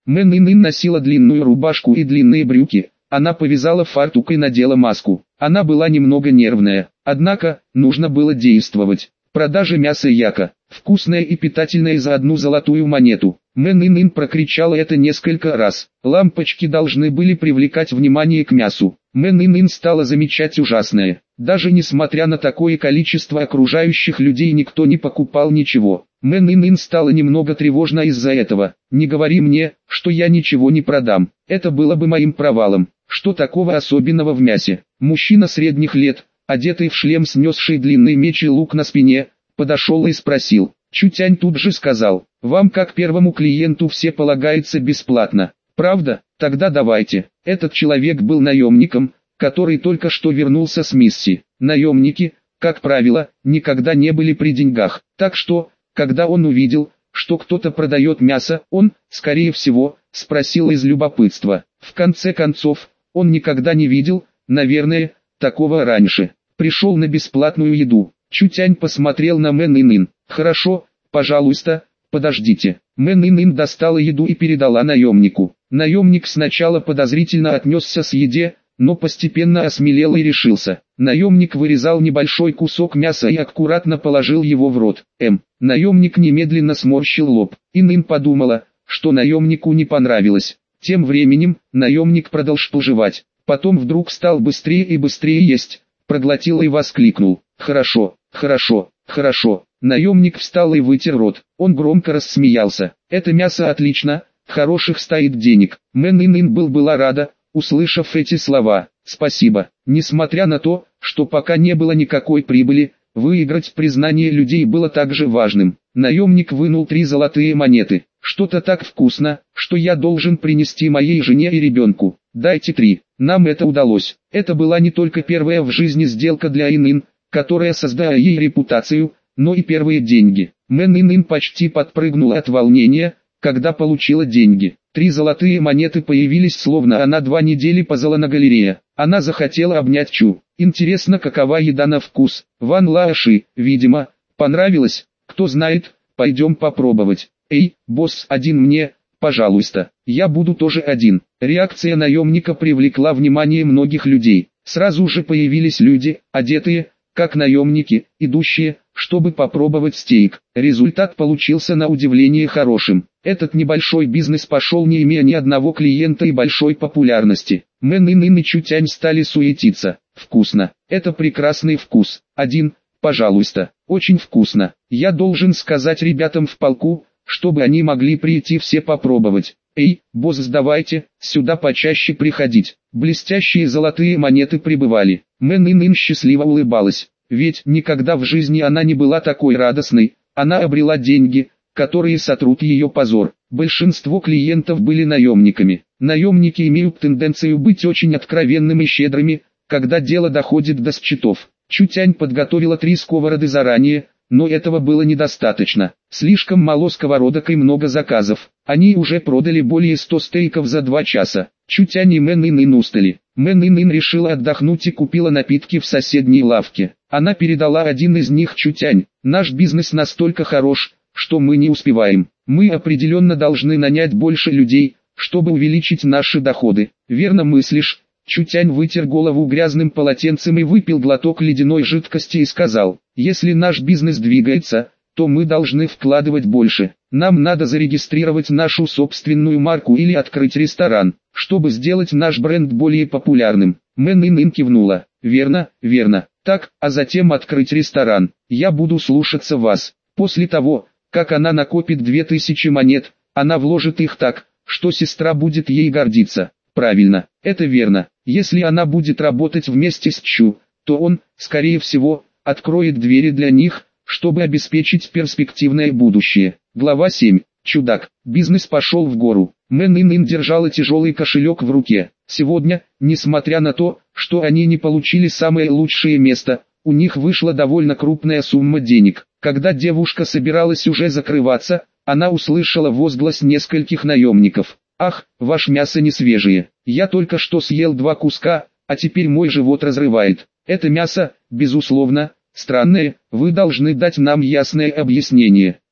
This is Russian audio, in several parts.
Мэн Ин носила длинную рубашку и длинные брюки. Она повязала фартук и надела маску. Она была немного нервная, однако, нужно было действовать. Продажа мяса яка, вкусное и питательное за 1 золотую монету. Мэн Ин прокричала это несколько раз. Лампочки должны были привлекать внимание к мясу. Мэн Ин стала замечать ужасное. Даже несмотря на такое количество окружающих людей, никто не покупал ничего. Мэн Ин стало немного тревожно из-за этого. «Не говори мне, что я ничего не продам. Это было бы моим провалом. Что такого особенного в мясе?» Мужчина средних лет, одетый в шлем, снесший длинный меч и лук на спине, подошел и спросил. Чутянь тут же сказал: «Вам как первому клиенту все полагается бесплатно. Правда? Тогда давайте». Этот человек был наемником, который только что вернулся с миссии. Наемники, как правило, никогда не были при деньгах, так что, когда он увидел, что кто-то продает мясо, он, скорее всего, спросил из любопытства. В конце концов, он никогда не видел, наверное, такого раньше. Пришел на бесплатную еду. Чутянь посмотрел на Мэн Ин. «Хорошо, пожалуйста, подождите». Мэн Ин достала еду и передала наемнику. Наемник сначала подозрительно отнесся к еде, но постепенно осмелел и решился. Наемник вырезал небольшой кусок мяса и аккуратно положил его в рот. Наемник немедленно сморщил лоб. Ин подумала, что наемнику не понравилось. Тем временем, наемник продолжил жевать. Потом вдруг стал быстрее и быстрее есть. Проглотил и воскликнул: «Хорошо, хорошо, хорошо». Наемник встал и вытер рот. Он громко рассмеялся. «Это мясо отлично, хороших стоит денег». Мэн Ин была рада, услышав эти слова. «Спасибо». Несмотря на то, что пока не было никакой прибыли, выиграть признание людей было также важным. Наемник вынул 3 золотые монеты. «Что-то так вкусно, что я должен принести моей жене и ребенку. Дайте 3. Нам это удалось». Это была не только первая в жизни сделка для Ин, которая создала ей репутацию, но и первые деньги. Мэн Ин почти подпрыгнула от волнения, когда получила деньги. 3 золотые монеты появились, словно она 2 недели позала на галерее. Она захотела обнять Чу. Интересно, какова еда на вкус. Ван Лаоши, видимо, понравилось. Кто знает, пойдем попробовать. «Эй, босс, один мне, пожалуйста, я буду тоже один». Реакция наемника привлекла внимание многих людей. Сразу же появились люди, одетые, как наемники, идущие, чтобы попробовать стейк. Результат получился на удивление хорошим. Этот небольшой бизнес пошел, не имея ни одного клиента и большой популярности. Мэн Ин и Чутянь стали суетиться. «Вкусно, это прекрасный вкус. 1, пожалуйста, очень вкусно. Я должен сказать ребятам в полку, чтобы они могли прийти все попробовать. Эй, босс, давайте сюда почаще приходить». Блестящие золотые монеты прибывали. Мэн Ин счастливо улыбалась, ведь никогда в жизни она не была такой радостной. Она обрела деньги, которые сотрут ее позор. Большинство клиентов были наемниками. Наемники имеют тенденцию быть очень откровенными и щедрыми, когда дело доходит до счетов. Чутянь подготовила 3 сковороды заранее, но этого было недостаточно. Слишком мало сковородок и много заказов. Они уже продали более 100 стейков за 2 часа. Чутянь и Мэн Ин устали. Мэн Ин решила отдохнуть и купила напитки в соседней лавке. Она передала один из них Чутянь. «Наш бизнес настолько хорош, что мы не успеваем. Мы определенно должны нанять больше людей, чтобы увеличить наши доходы». «Верно мыслишь». Чутянь вытер голову грязным полотенцем и выпил глоток ледяной жидкости и сказал: «Если наш бизнес двигается, то мы должны вкладывать больше. Нам надо зарегистрировать нашу собственную марку или открыть ресторан, чтобы сделать наш бренд более популярным». Мэн Ин кивнула. «Верно, верно. Так, а затем открыть ресторан. Я буду слушаться вас». После того, как она накопит 2000 монет, она вложит их так, что сестра будет ей гордиться. Правильно, это верно. Если она будет работать вместе с Чу, то он, скорее всего, откроет двери для них, чтобы обеспечить перспективное будущее. Глава 7. Чудак. Бизнес пошел в гору. Мэн Ин держала тяжелый кошелек в руке. Сегодня, несмотря на то, что они не получили самое лучшее место, у них вышла довольно крупная сумма денег. Когда девушка собиралась уже закрываться, она услышала возглас нескольких наемников. «Ах, ваше мясо не свежее. Я только что съел 2 куска, а теперь мой живот разрывает. Это мясо, безусловно, странное, вы должны дать нам ясное объяснение».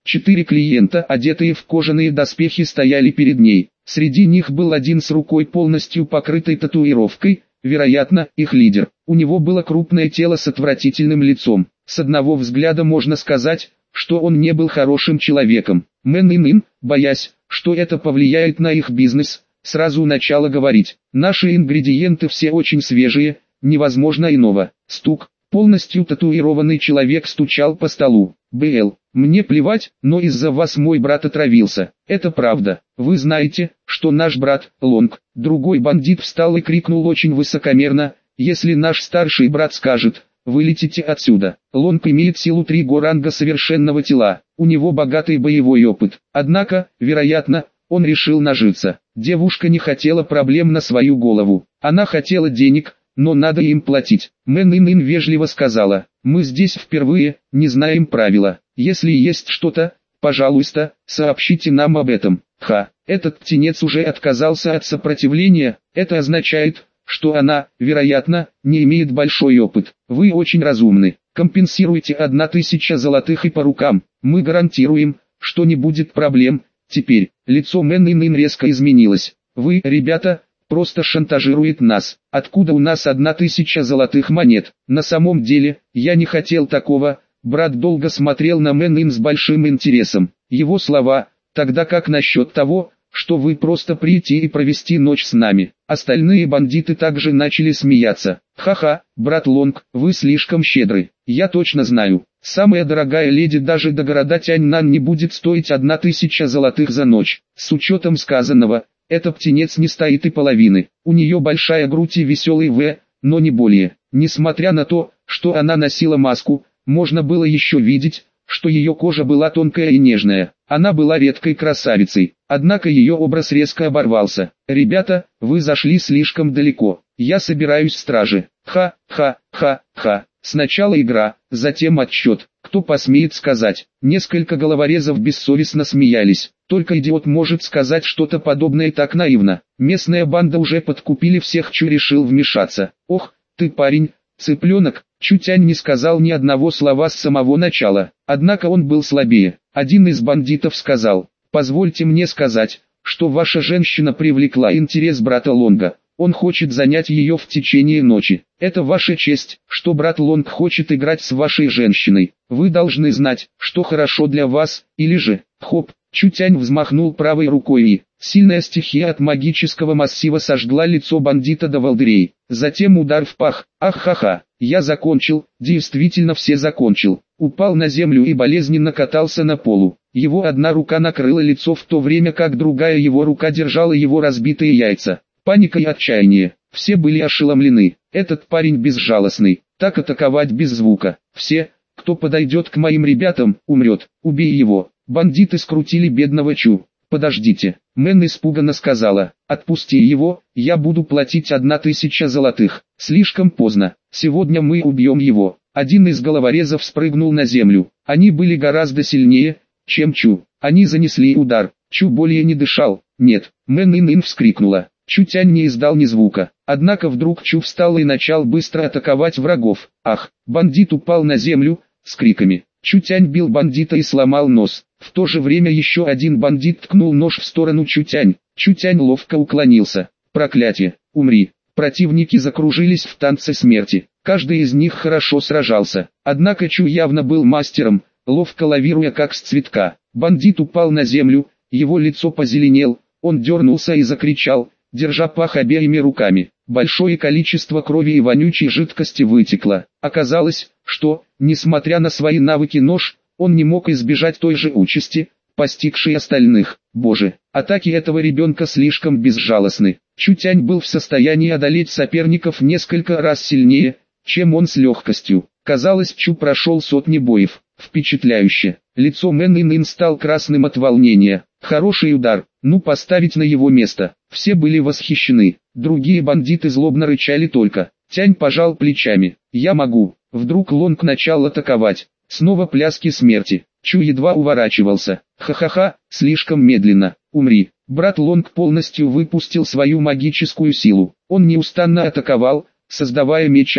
4 клиента, одетые в кожаные доспехи, стояли перед ней. Среди них был один с рукой полностью покрытой татуировкой, вероятно, их лидер. У него было крупное тело с отвратительным лицом. С одного взгляда можно сказать, что он не был хорошим человеком. Мэн Ин, боясь, что это повлияет на их бизнес, сразу начала говорить: «Наши ингредиенты все очень свежие, невозможно иного». Стук. Полностью татуированный человек стучал по столу. «БЛ, мне плевать, но из-за вас мой брат отравился. Это правда. Вы знаете, что наш брат, Лонг». Другой бандит встал и крикнул очень высокомерно: «Если наш старший брат скажет, вылетите отсюда». Лонг имеет силу 3 ранга совершенного тела. У него богатый боевой опыт. Однако, вероятно, он решил нажиться. Девушка не хотела проблем на свою голову. Она хотела денег, но надо им платить. Мэн Ин вежливо сказала: «Мы здесь впервые, не знаем правила. Если есть что-то, пожалуйста, сообщите нам об этом». Этот птенец уже отказался от сопротивления. Это означает, что она, вероятно, не имеет большой опыт. Вы очень разумны. Компенсируйте 1000 золотых и по рукам. Мы гарантируем, что не будет проблем. Теперь, лицо Мэн Ин резко изменилось. Вы, ребята, просто шантажирует нас. Откуда у нас 1000 золотых монет? На самом деле, я не хотел такого. Брат долго смотрел на Мэн Ин с большим интересом. Его слова: «Тогда как насчет того, что вы просто прийти и провести ночь с нами?» Остальные бандиты также начали смеяться. «Ха-ха, брат Лонг, вы слишком щедры. Я точно знаю, самая дорогая леди даже до города Тяньнань не будет стоить 1000 золотых за ночь». С учетом сказанного, эта птенец не стоит и половины. У нее большая грудь и веселый но не более. Несмотря на то, что она носила маску, можно было еще видеть, что ее кожа была тонкая и нежная. Она была редкой красавицей, однако ее образ резко оборвался. «Ребята, вы зашли слишком далеко. Я собираюсь в страже». Ха-ха-ха-ха. Сначала игра, затем отсчет. Кто посмеет сказать? Несколько головорезов бессовестно смеялись. Только идиот может сказать что-то подобное так наивно. Местная банда уже подкупили всех, Чу решил вмешаться. «Ох, ты парень, цыпленок». Чутянь не сказал ни одного слова с самого начала, однако он был слабее. Один из бандитов сказал: «Позвольте мне сказать, что ваша женщина привлекла интерес брата Лонга. Он хочет занять ее в течение ночи. Это ваша честь, что брат Лонг хочет играть с вашей женщиной. Вы должны знать, что хорошо для вас, или же...» Хоп! Чутянь взмахнул правой рукой и сильная стихия от магического массива сожгла лицо бандита до волдырей. Затем удар в пах. «Ах-ха-ха, я закончил, действительно все закончил». Упал на землю и болезненно катался на полу. Его одна рука накрыла лицо, в то время как другая его рука держала его разбитые яйца. Паника и отчаяние. Все были ошеломлены. Этот парень безжалостный. Так атаковать без звука. Все, кто подойдет к моим ребятам, умрет. Убей его. Бандиты скрутили бедного Чу. «Подождите», Мэн испуганно сказала. «Отпусти его, я буду платить 1000 золотых». Слишком поздно. Сегодня мы убьем его. Один из головорезов спрыгнул на землю. Они были гораздо сильнее, чем Чу. Они занесли удар. Чу более не дышал. «Нет», Мэн Ин вскрикнула. Чутянь не издал ни звука. Однако вдруг Чу встал и начал быстро атаковать врагов. Ах! Бандит упал на землю, с криками. Чутянь бил бандита и сломал нос. В то же время еще один бандит ткнул нож в сторону Чутянь. Чутянь ловко уклонился. «Проклятие! Умри!» Противники закружились в танце смерти. Каждый из них хорошо сражался. Однако Чу явно был мастером, ловко лавируя как с цветка. Бандит упал на землю, его лицо позеленел, он дернулся и закричал, держа пах обеими руками. Большое количество крови и вонючей жидкости вытекло. Оказалось, что, несмотря на свои навыки нож, он не мог избежать той же участи, постигшей остальных. Боже, атаки этого ребенка слишком безжалостны. Чутянь был в состоянии одолеть соперников несколько раз сильнее, чем он с легкостью. Казалось, Чу прошел сотни боев. Впечатляюще. Лицо Мэн Ин стал красным от волнения. Хороший удар, ну поставить на его место. Все были восхищены. Другие бандиты злобно рычали только. Тянь пожал плечами. «Я могу». Вдруг Лонг начал атаковать. Снова пляски смерти. Чу едва уворачивался. «Ха-ха-ха, слишком медленно. Умри». Брат Лонг полностью выпустил свою магическую силу. Он неустанно атаковал, создавая меч-ауру.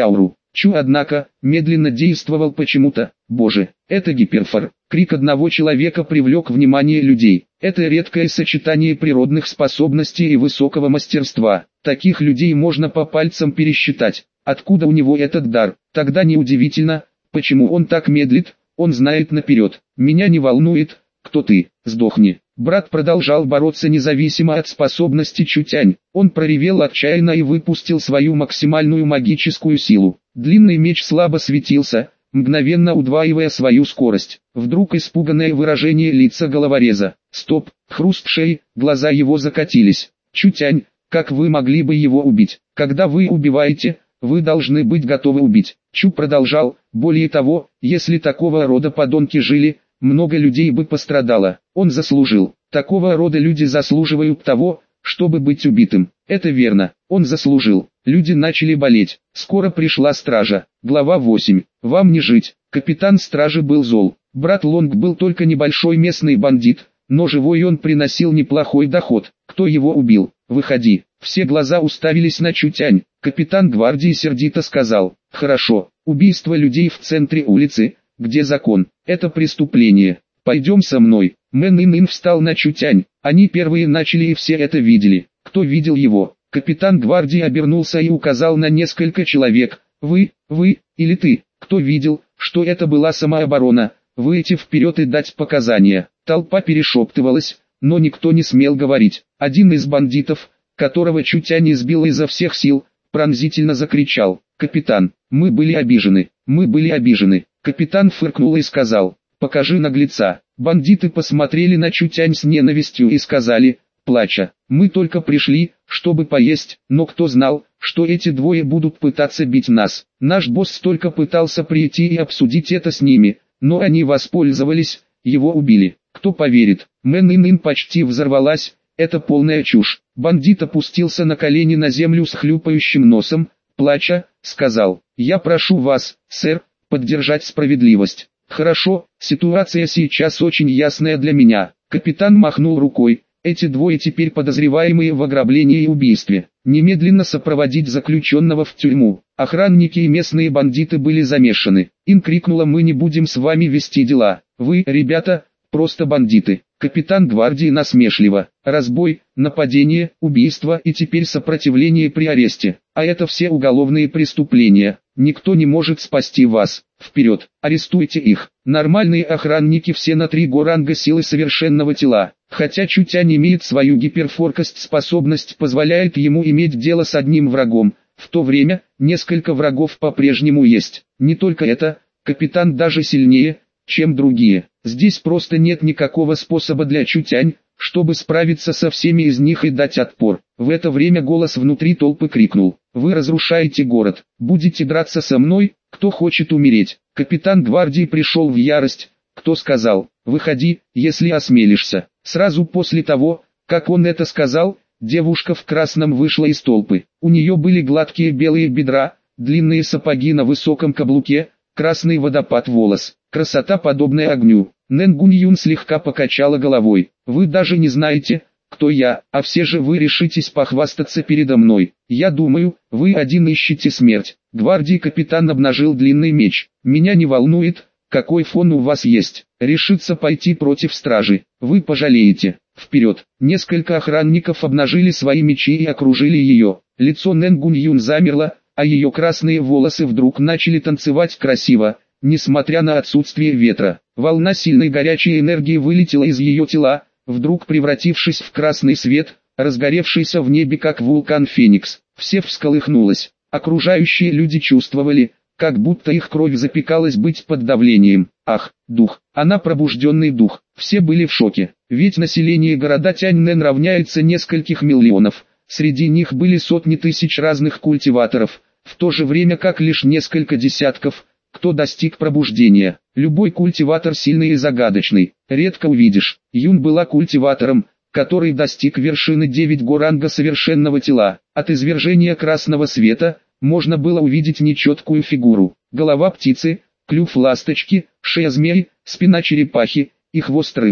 Чу, однако, медленно действовал почему-то. Боже, это гиперфор. Крик одного человека привлек внимание людей. Это редкое сочетание природных способностей и высокого мастерства. Таких людей можно по пальцам пересчитать. Откуда у него этот дар? Тогда неудивительно, почему он так медлит, он знает наперед. Меня не волнует, кто ты, сдохни. Брат продолжал бороться независимо от способности Чутянь. Он проревел отчаянно и выпустил свою максимальную магическую силу. Длинный меч слабо светился, мгновенно удваивая свою скорость. Вдруг испуганное выражение лица головореза. Стоп, хруст шеи, глаза его закатились. Чутянь, как вы могли бы его убить? Когда вы убиваете, вы должны быть готовы убить. Чу продолжал, более того, если такого рода подонки жили, много людей бы пострадало. Он заслужил. Такого рода люди заслуживают того, чтобы быть убитым. Это верно, он заслужил. Люди начали болеть. Скоро пришла стража. Глава 8. Вам не жить. Капитан стражи был зол. Брат Лонг был только небольшой местный бандит, но живой он приносил неплохой доход. Кто его убил? Выходи. Все глаза уставились на Чутянь. Капитан гвардии сердито сказал: хорошо, убийство людей в центре улицы, где закон, это преступление. Пойдем со мной. Мэн Ин встал на Чутянь. Они первые начали и все это видели. Кто видел его? Капитан гвардии обернулся и указал на несколько человек. Вы, или ты, кто видел, что это была самооборона, выйти вперед и дать показания. Толпа перешептывалась, но никто не смел говорить. Один из бандитов, которого Чутянь избил изо всех сил, пронзительно закричал: «Капитан, мы были обижены, мы были обижены». Капитан фыркнул и сказал: «Покажи наглеца». Бандиты посмотрели на Чутянь с ненавистью и сказали, плача: «Мы только пришли, чтобы поесть, но кто знал, что эти двое будут пытаться бить нас. Наш босс только пытался прийти и обсудить это с ними, но они воспользовались, его убили. Кто поверит?» Мэн Ин почти взорвалась. Это полная чушь. Бандит опустился на колени на землю с хлюпающим носом, плача, сказал: «Я прошу вас, сэр, поддержать справедливость». «Хорошо, ситуация сейчас очень ясная для меня». Капитан махнул рукой. «Эти двое теперь подозреваемые в ограблении и убийстве. Немедленно сопроводить заключенного в тюрьму». Охранники и местные бандиты были замешаны. Ин крикнула: «Мы не будем с вами вести дела. Вы, ребята, просто бандиты». Капитан гвардии насмешливо: «Разбой, нападение, убийство и теперь сопротивление при аресте. А это все уголовные преступления. Никто не может спасти вас. Вперед, арестуйте их». Нормальные охранники все на 3 ранга силы совершенного тела. Хотя Чутянь имеет свою гиперфоркость, способность позволяет ему иметь дело с одним врагом, в то время несколько врагов по-прежнему есть. Не только это, капитан даже сильнее, чем другие. Здесь просто нет никакого способа для Чутянь, чтобы справиться со всеми из них и дать отпор. В это время голос внутри толпы крикнул: «Вы разрушаете город, будете драться со мной, кто хочет умереть?» Капитан гвардии пришел в ярость. Кто сказал: «Выходи, если осмелишься». Сразу после того, как он это сказал, девушка в красном вышла из толпы. У нее были гладкие белые бедра, длинные сапоги на высоком каблуке, красный водопад волос, красота подобная огню. Нэн Гуньюн слегка покачала головой. «Вы даже не знаете, кто я, а все же вы решитесь похвастаться передо мной. Я думаю, вы один ищете смерть». Гвардии капитан обнажил длинный меч. «Меня не волнует, какой фон у вас есть. Решиться пойти против стражи, вы пожалеете. Вперед!» Несколько охранников обнажили свои мечи и окружили ее. Лицо Нэн Гуньюн замерло, а ее красные волосы вдруг начали танцевать красиво, несмотря на отсутствие ветра. Волна сильной горячей энергии вылетела из ее тела, вдруг превратившись в красный свет, разгоревшийся в небе как вулкан Феникс. Все всколыхнулось. Окружающие люди чувствовали, как будто их кровь запекалась быть под давлением. Ах, дух, она пробужденный дух. Все были в шоке, ведь население города Тяньнэн равняется нескольких миллионов. Среди них были сотни тысяч разных культиваторов, в то же время как лишь несколько десятков, кто достиг пробуждения. Любой культиватор сильный и загадочный, редко увидишь. Юн была культиватором, который достиг вершины 9 ранга совершенного тела. От извержения красного света можно было увидеть нечеткую фигуру. Голова птицы, клюв ласточки, шея змеи, спина черепахи и хвост рыбы.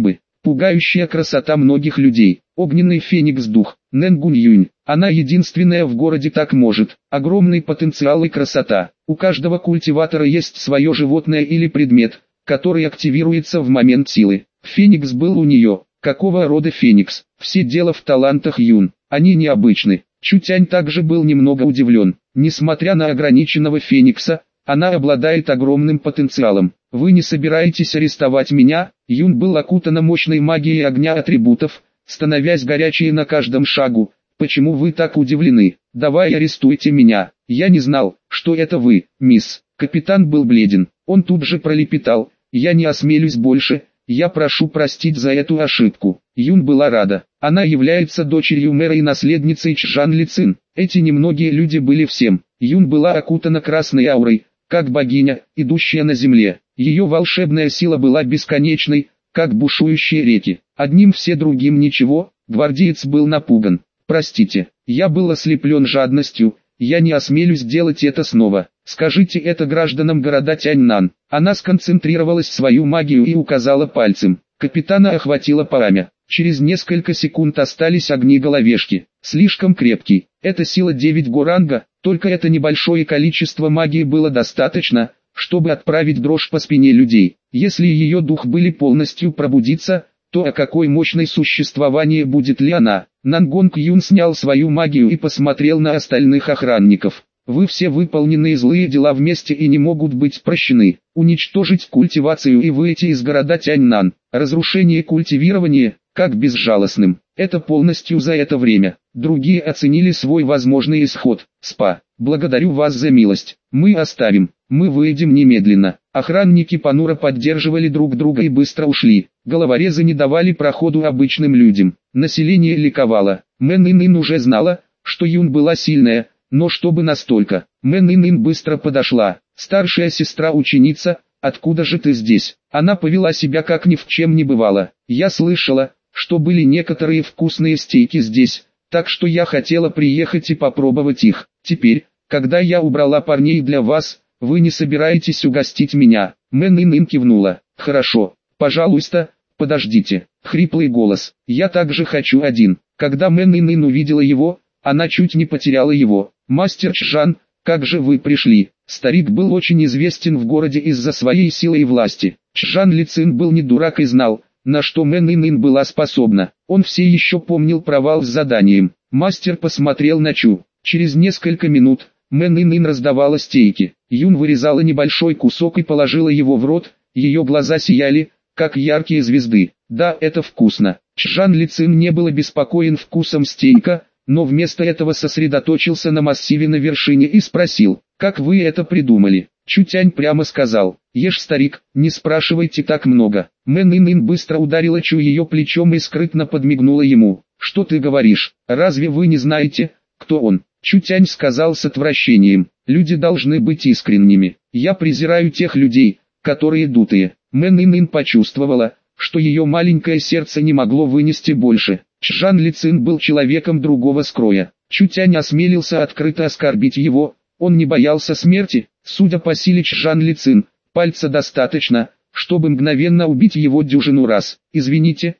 Пугающая красота многих людей. Огненный феникс-дух. Нэн Гунь-Юнь. Она единственная в городе так может. Огромный потенциал и красота. У каждого культиватора есть свое животное или предмет, который активируется в момент силы. Феникс был у нее. Какого рода феникс? Все дело в талантах Юн. Они необычны. Чутянь также был немного удивлен. Несмотря на ограниченного феникса, она обладает огромным потенциалом. Вы не собираетесь арестовать меня? Юн был окутана мощной магией огня атрибутов, становясь горячей на каждом шагу. Почему вы так удивлены? Давай арестуйте меня. Я не знал, что это вы, мисс. Капитан был бледен. Он тут же пролепетал. Я не осмелюсь больше. Я прошу простить за эту ошибку. Юн была рада. Она является дочерью мэра и наследницей Чжан Лицин. Эти немногие люди были всем. Юн была окутана красной аурой, как богиня, идущая на земле. Ее волшебная сила была бесконечной, как бушующие реки. Одним все другим ничего. Гвардеец был напуган. Простите, я был ослеплен жадностью. Я не осмелюсь делать это снова. Скажите это гражданам города Тяньнан. Она сконцентрировалась свою магию и указала пальцем. Капитана охватило пламя. Через несколько секунд остались огни головешки. Слишком крепкий. Это сила 9 горанга, только это небольшое количество магии было достаточно, чтобы отправить дрожь по спине людей. Если ее дух были полностью пробудиться, то о какой мощной существовании будет ли она? Нангонг Юн снял свою магию и посмотрел на остальных охранников. Вы все выполненные злые дела вместе и не могут быть прощены. Уничтожить культивацию и выйти из города Тяньнан. Разрушение культивирования, как безжалостным. Это полностью за это время. Другие оценили свой возможный исход. Спа. Благодарю вас за милость. Мы оставим. Мы выйдем немедленно. Охранники понуро поддерживали друг друга и быстро ушли. Головорезы не давали проходу обычным людям. Население ликовало. Мэн Ин уже знала, что Юн была сильная, но чтобы настолько. Мэн Ин быстро подошла. Старшая сестра-ученица, откуда же ты здесь? Она повела себя как ни в чем не бывало. Я слышала, что были некоторые вкусные стейки здесь, так что я хотела приехать и попробовать их. Теперь, когда я убрала парней для вас, вы не собираетесь угостить меня? Мэн Ин кивнула. Хорошо, пожалуйста, подождите. Хриплый голос. Я также хочу один. Когда Мэн Ин увидела его, она чуть не потеряла его. Мастер Чжан, как же вы пришли? Старик был очень известен в городе из-за своей силы и власти. Чжан Лицин был не дурак и знал, на что Мэн Ин была способна. Он все еще помнил провал с заданием. Мастер посмотрел на Чу. Через несколько минут Мэн Ин раздавала стейки. Юн вырезала небольшой кусок и положила его в рот. Ее глаза сияли, как яркие звезды. Да, это вкусно. Чжан Лицин не был обеспокоен вкусом стейка, но вместо этого сосредоточился на массиве на вершине и спросил, как вы это придумали? Чутянь прямо сказал, ешь, старик, не спрашивайте так много. Мэн Ин быстро ударила Чу ее плечом и скрытно подмигнула ему. Что ты говоришь? Разве вы не знаете, кто он? Чутянь сказал с отвращением, люди должны быть искренними. Я презираю тех людей, которые дутые. Мэн Ин почувствовала, что ее маленькое сердце не могло вынести больше. Чжан Лицин был человеком другого скроя. Чутянь осмелился открыто оскорбить его, он не боялся смерти. Судя по силе Чжан Лицин, пальца достаточно, чтобы мгновенно убить его дюжину раз. Извините,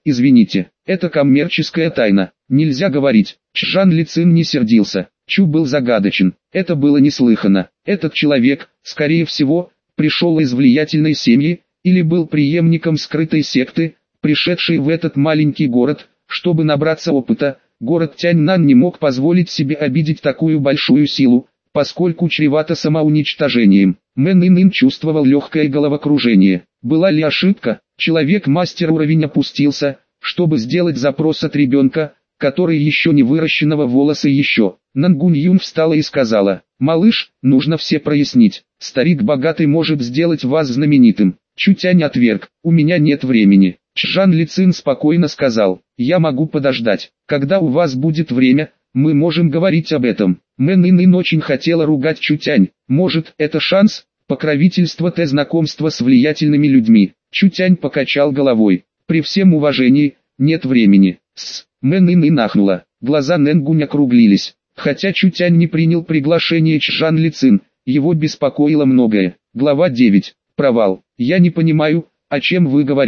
это коммерческая тайна, нельзя говорить. Чжан Лицин не сердился. Чу был загадочен, это было неслыханно. Этот человек, скорее всего, пришел из влиятельной семьи, или был преемником скрытой секты, пришедшей в этот маленький город, чтобы набраться опыта. Город Тяньнан не мог позволить себе обидеть такую большую силу, поскольку чревато самоуничтожением. Мэн Ин чувствовал легкое головокружение. Была ли ошибка? Человек-мастер уровень опустился, чтобы сделать запрос от ребенка, который еще не выращенного волоса еще. Нангунь Юн встала и сказала, «Малыш, нужно все прояснить. Старик богатый может сделать вас знаменитым». Чутянь отверг, «У меня нет времени». Чжан Лицин спокойно сказал, «Я могу подождать. Когда у вас будет время, мы можем говорить об этом». Мэн Ин очень хотела ругать Чутянь. Может, это шанс? Покровительство Т знакомство с влиятельными людьми. Чутянь покачал головой. При всем уважении, нет времени. Мэн Ин ахнула. Глаза Нэнгунь округлились. Хотя Чутянь не принял приглашение Чжан Лицин, его беспокоило многое. Глава 9. Провал. Я не понимаю, о чем вы говорите.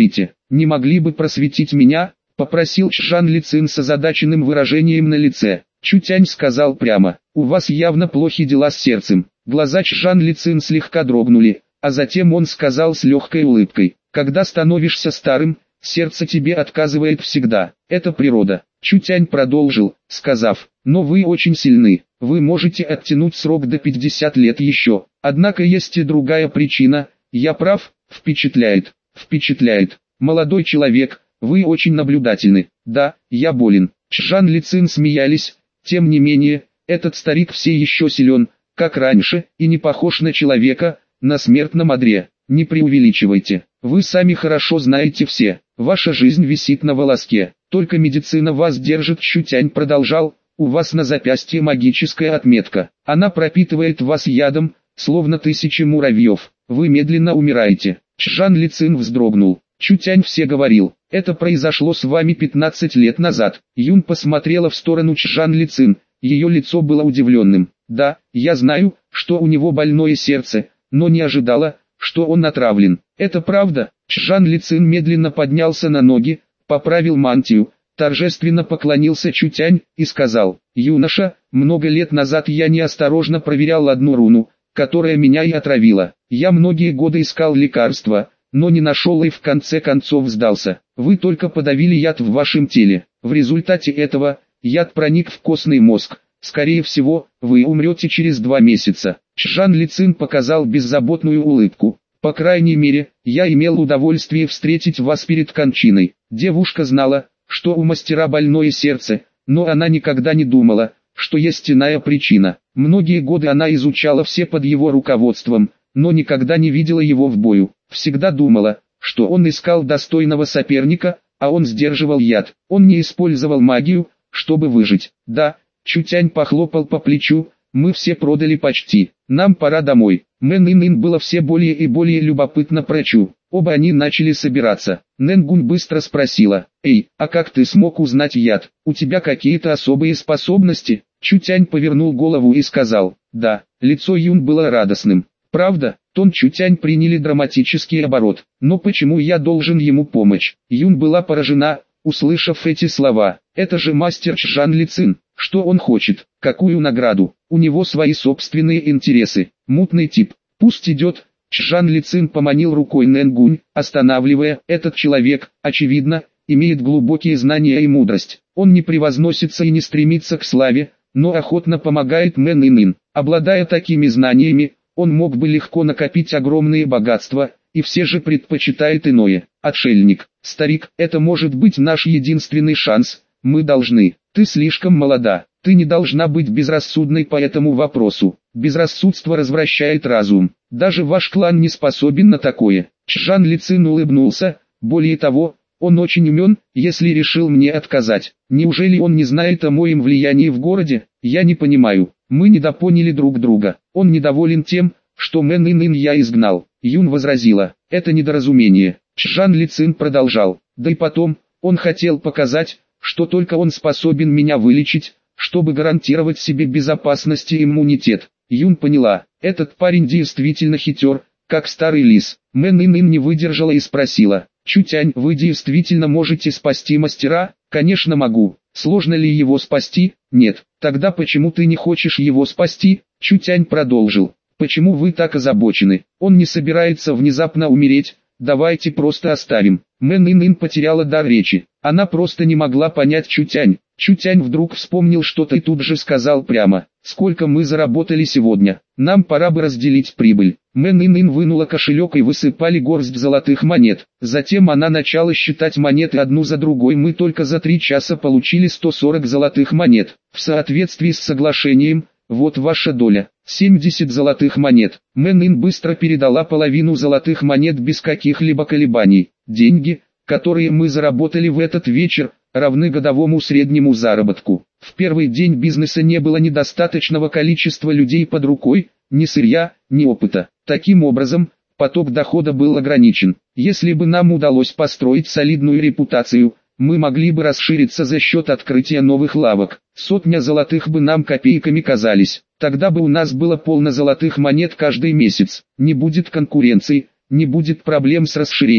не могли бы просветить меня?» — попросил Чжан Лицин с озадаченным выражением на лице. Чутянь сказал прямо: «У вас явно плохи дела с сердцем». Глаза Чжан Лицин слегка дрогнули, а затем он сказал с легкой улыбкой: «Когда становишься старым, сердце тебе отказывает всегда. Это природа». Чутянь продолжил, сказав: «Но вы очень сильны, вы можете оттянуть срок до 50 лет еще. Однако есть и другая причина. Я прав?» «Впечатляет, впечатляет. Молодой человек, вы очень наблюдательны». «Да, я болен». Чжан Лицин смеялись. Тем не менее, этот старик все еще силен, как раньше, и не похож на человека, на смертном одре. Не преувеличивайте. Вы сами хорошо знаете все. Ваша жизнь висит на волоске. Только медицина вас держит. Чутянь продолжал: «У вас на запястье магическая отметка. Она пропитывает вас ядом, словно тысячи муравьев. Вы медленно умираете». Чжан Лицин вздрогнул. Чутянь все говорил: «Это произошло с вами 15 лет назад». Юн посмотрела в сторону Чжан Лицин. Ее лицо было удивленным. «Да, я знаю, что у него больное сердце, но не ожидала, что он отравлен». «Это правда?» Чжан Лицин медленно поднялся на ноги, поправил мантию, торжественно поклонился Чутянь и сказал: «Юноша, много лет назад я неосторожно проверял одну руну, которая меня и отравила. Я многие годы искал лекарства, но не нашел и в конце концов сдался. Вы только подавили яд в вашем теле. В результате этого, яд проник в костный мозг. Скорее всего, вы умрете через 2 месяца». Чжан Лицин показал беззаботную улыбку. «По крайней мере, я имел удовольствие встретить вас перед кончиной». Девушка знала, что у мастера больное сердце, но она никогда не думала, что есть иная причина. Многие годы она изучала все под его руководством, но никогда не видела его в бою. Всегда думала, что он искал достойного соперника, а он сдерживал яд. Он не использовал магию, чтобы выжить. «Да», Чутянь похлопал по плечу, «мы все продали почти. Нам пора домой». Мэн Ин было все более и более любопытно про Чу. Оба они начали собираться. Нэнгун быстро спросила: «Эй, а как ты смог узнать яд? У тебя какие-то особые способности?» Чутянь повернул голову и сказал: «Да». Лицо Юн было радостным. «Правда?» Тон Чутянь приняли драматический оборот. «Но почему я должен ему помочь?» Юн была поражена, услышав эти слова. «Это же мастер Чжан Лицин. Что он хочет? Какую награду? У него свои собственные интересы. Мутный тип. Пусть идет». Чжан Лицин поманил рукой Нэнгунь, останавливая: «Этот человек, очевидно, имеет глубокие знания и мудрость. Он не превозносится и не стремится к славе, но охотно помогает Мэн Ин. Обладая такими знаниями, он мог бы легко накопить огромные богатства, и все же предпочитает иное. Отшельник, старик, это может быть наш единственный шанс. Мы должны». «Ты слишком молода, ты не должна быть безрассудной по этому вопросу. Безрассудство развращает разум. Даже ваш клан не способен на такое». Чжан Лицин улыбнулся. «Более того, он очень умен, если решил мне отказать. Неужели он не знает о моем влиянии в городе? Я не понимаю». Мы недопоняли друг друга. Он недоволен тем, что Мэн Ин я изгнал. Юн возразила: «Это недоразумение». Чжан Лицин продолжал: «Да и потом, он хотел показать, что только он способен меня вылечить, чтобы гарантировать себе безопасность и иммунитет». Юн поняла: этот парень действительно хитер, как старый лис. Мэн Ин не выдержала и спросила: «Чутянь, вы действительно можете спасти мастера?» «Конечно могу. Сложно ли его спасти?» «Нет». «Тогда почему ты не хочешь его спасти?» Чутянь продолжил: «Почему вы так озабочены? Он не собирается внезапно умереть. Давайте просто оставим». Мэн Ин потеряла дар речи. Она просто не могла понять Чутянь. Чутянь вдруг вспомнил что-то и тут же сказал прямо: «Сколько мы заработали сегодня? Нам пора бы разделить прибыль». Мэн Ин вынула кошелек и высыпали горсть золотых монет. Затем она начала считать монеты одну за другой. «Мы только за 3 часа получили 140 золотых монет. В соответствии с соглашением, вот ваша доля, 70 золотых монет». Мэн Ин быстро передала половину золотых монет без каких-либо колебаний. «Деньги, которые мы заработали в этот вечер, равны годовому среднему заработку». В первый день бизнеса не было недостаточного количества людей под рукой, ни сырья, ни опыта. Таким образом, поток дохода был ограничен. Если бы нам удалось построить солидную репутацию, мы могли бы расшириться за счет открытия новых лавок. 100 золотых бы нам копейками казались. Тогда бы у нас было полно золотых монет каждый месяц. Не будет конкуренции, не будет проблем с расширением.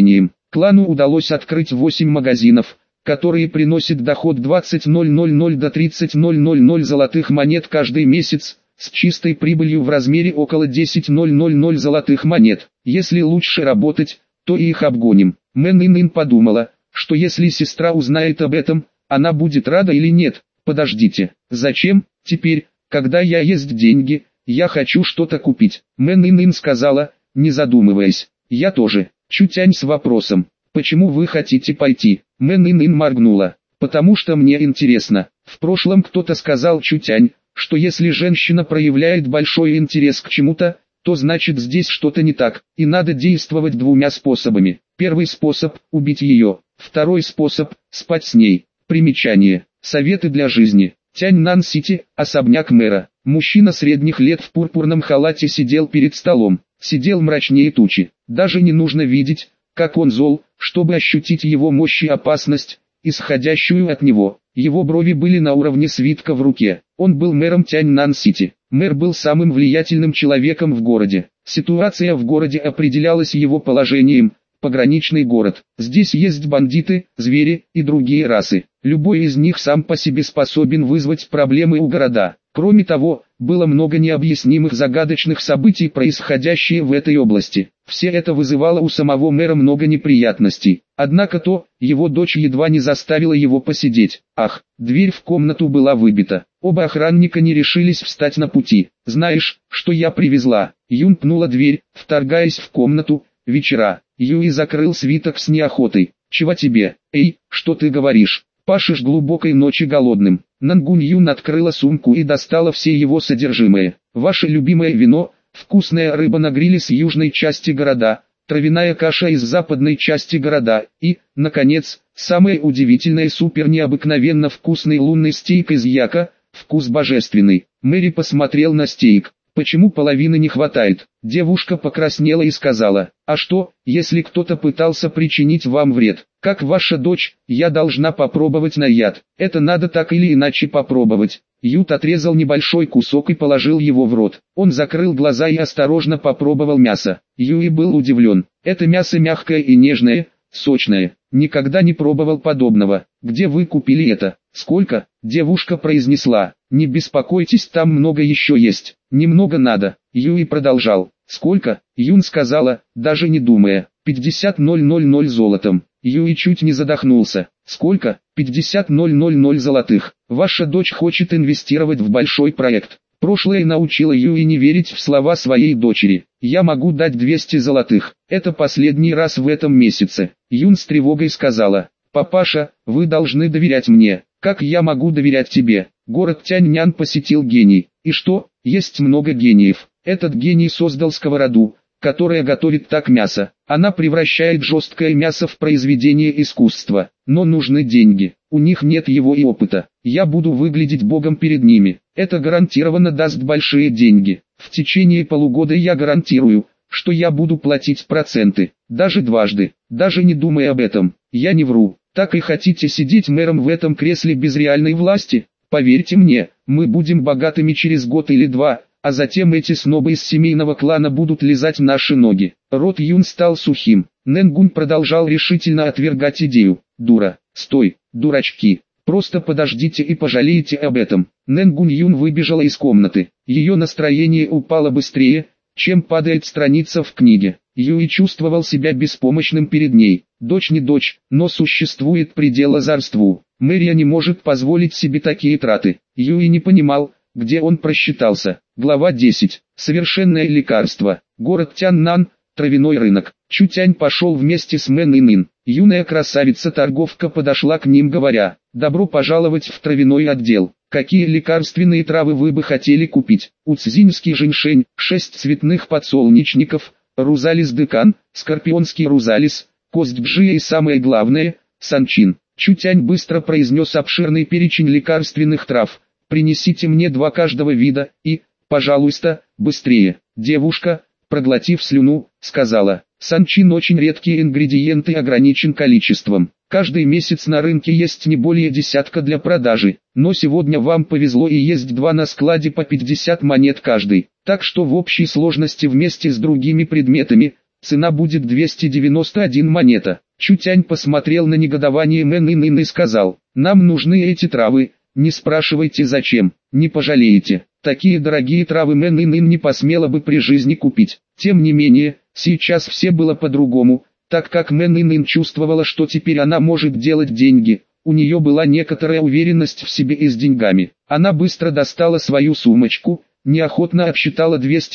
Клану удалось открыть 8 магазинов, которые приносят доход 20 000 до 30 000 золотых монет каждый месяц, с чистой прибылью в размере около 10 000 золотых монет. Если лучше работать, то и их обгоним. Мэн Ин подумала, что если сестра узнает об этом, она будет рада или нет. Подождите, зачем? Теперь, когда есть деньги, я хочу что-то купить. Мэн Ин сказала, не задумываясь. Я тоже. Чутянь с вопросом. Почему вы хотите пойти? Мэн Ин моргнула. Потому что мне интересно. В прошлом кто-то сказал Чутянь, что если женщина проявляет большой интерес к чему-то, то значит здесь что-то не так, и надо действовать двумя способами. Первый способ – убить ее, второй способ – спать с ней. Примечание. Советы для жизни. Тяньнан-Сити, особняк мэра. Мужчина средних лет в пурпурном халате сидел перед столом, сидел мрачнее тучи. Даже не нужно видеть, как он зол, чтобы ощутить его мощь и опасность, исходящую от него. Его брови были на уровне свитка в руке. Он был мэром Тяньнан-Сити. Мэр был самым влиятельным человеком в городе. Ситуация в городе определялась его положением. Пограничный город. Здесь есть бандиты, звери и другие расы. Любой из них сам по себе способен вызвать проблемы у города. Кроме того, было много необъяснимых загадочных событий, происходящие в этой области. Все это вызывало у самого мэра много неприятностей. Однако его дочь едва не заставила его посидеть. Ах, дверь в комнату была выбита. Оба охранника не решились встать на пути. «Знаешь, что я привезла?» Юн пнула дверь, вторгаясь в комнату. «Вечера». Юй закрыл свиток с неохотой. «Чего тебе? Эй, что ты говоришь? Пашешь глубокой ночи голодным». Нангун Юн открыла сумку и достала все его содержимое. «Ваше любимое вино, вкусная рыба на гриле с южной части города, травяная каша из западной части города и, наконец, самое удивительное супер необыкновенно вкусный лунный стейк из яка, вкус божественный». Мэри посмотрел на стейк. «Почему половины не хватает?» Девушка покраснела и сказала, «А что, если кто-то пытался причинить вам вред? Как ваша дочь, я должна попробовать на яд. Это надо так или иначе попробовать». Ют отрезал небольшой кусок и положил его в рот. Он закрыл глаза и осторожно попробовал мясо. Юй был удивлен. Это мясо мягкое и нежное, сочное. Никогда не пробовал подобного. «Где вы купили это? Сколько?» Девушка произнесла. «Не беспокойтесь, там много еще есть. Немного надо». Юй продолжал. «Сколько?» Юн сказала, даже не думая. 50 000 золотом. Юй чуть не задохнулся. «Сколько?» 50 000 золотых. Ваша дочь хочет инвестировать в большой проект. Прошлое научило Юй не верить в слова своей дочери. «Я могу дать 200 золотых. Это последний раз в этом месяце». Юн с тревогой сказала. «Папаша, вы должны доверять мне. Как я могу доверять тебе?» Город Тяньнян посетил гений. И что? Есть много гениев. Этот гений создал сковороду, которая готовит так мясо. Она превращает жесткое мясо в произведение искусства. Но нужны деньги. У них нет его и опыта. Я буду выглядеть богом перед ними. Это гарантированно даст большие деньги. В течение полугода я гарантирую, что я буду платить проценты. Даже дважды. Даже не думая об этом. Я не вру. Так и хотите сидеть мэром в этом кресле без реальной власти? Поверьте мне, мы будем богатыми через год или два, а затем эти снобы из семейного клана будут лизать наши ноги». Рот Юн стал сухим. Нэнгун продолжал решительно отвергать идею. «Дура, стой, дурачки, просто подождите и пожалеете об этом». Нэнгун Юн выбежала из комнаты. Ее настроение упало быстрее, чем падает страница в книге. Юй чувствовал себя беспомощным перед ней. Дочь не дочь, но существует предел озорству. Мэрия не может позволить себе такие траты. Юй не понимал, где он просчитался. Глава 10. Совершенное лекарство. Город Тяньнан, травяной рынок. Чутянь пошел вместе с Мэн Ин. Юная красавица-торговка подошла к ним, говоря, «Добро пожаловать в травяной отдел. Какие лекарственные травы вы бы хотели купить?» Уцзиньский женьшень, 6 цветных подсолнечников, Рузалис декан, скорпионский рузалис, кость бжия и самое главное, санчин. Чутянь быстро произнес обширный перечень лекарственных трав. «Принесите мне 2 каждого вида и, пожалуйста, быстрее». Девушка, проглотив слюну, сказала, «Санчин очень редкие ингредиенты и ограничен количеством. Каждый месяц на рынке есть не более десятка для продажи, но сегодня вам повезло и есть 2 на складе по 50 монет каждый. Так что в общей сложности вместе с другими предметами, цена будет 291 монета. Чутянь посмотрел на негодование Мэн Ин и сказал, нам нужны эти травы, не спрашивайте зачем, не пожалеете. Такие дорогие травы Мэн Ин не посмела бы при жизни купить. Тем не менее, сейчас все было по-другому, так как Мэн Ин чувствовала, что теперь она может делать деньги. У нее была некоторая уверенность в себе и с деньгами. Она быстро достала свою сумочку, неохотно отсчитала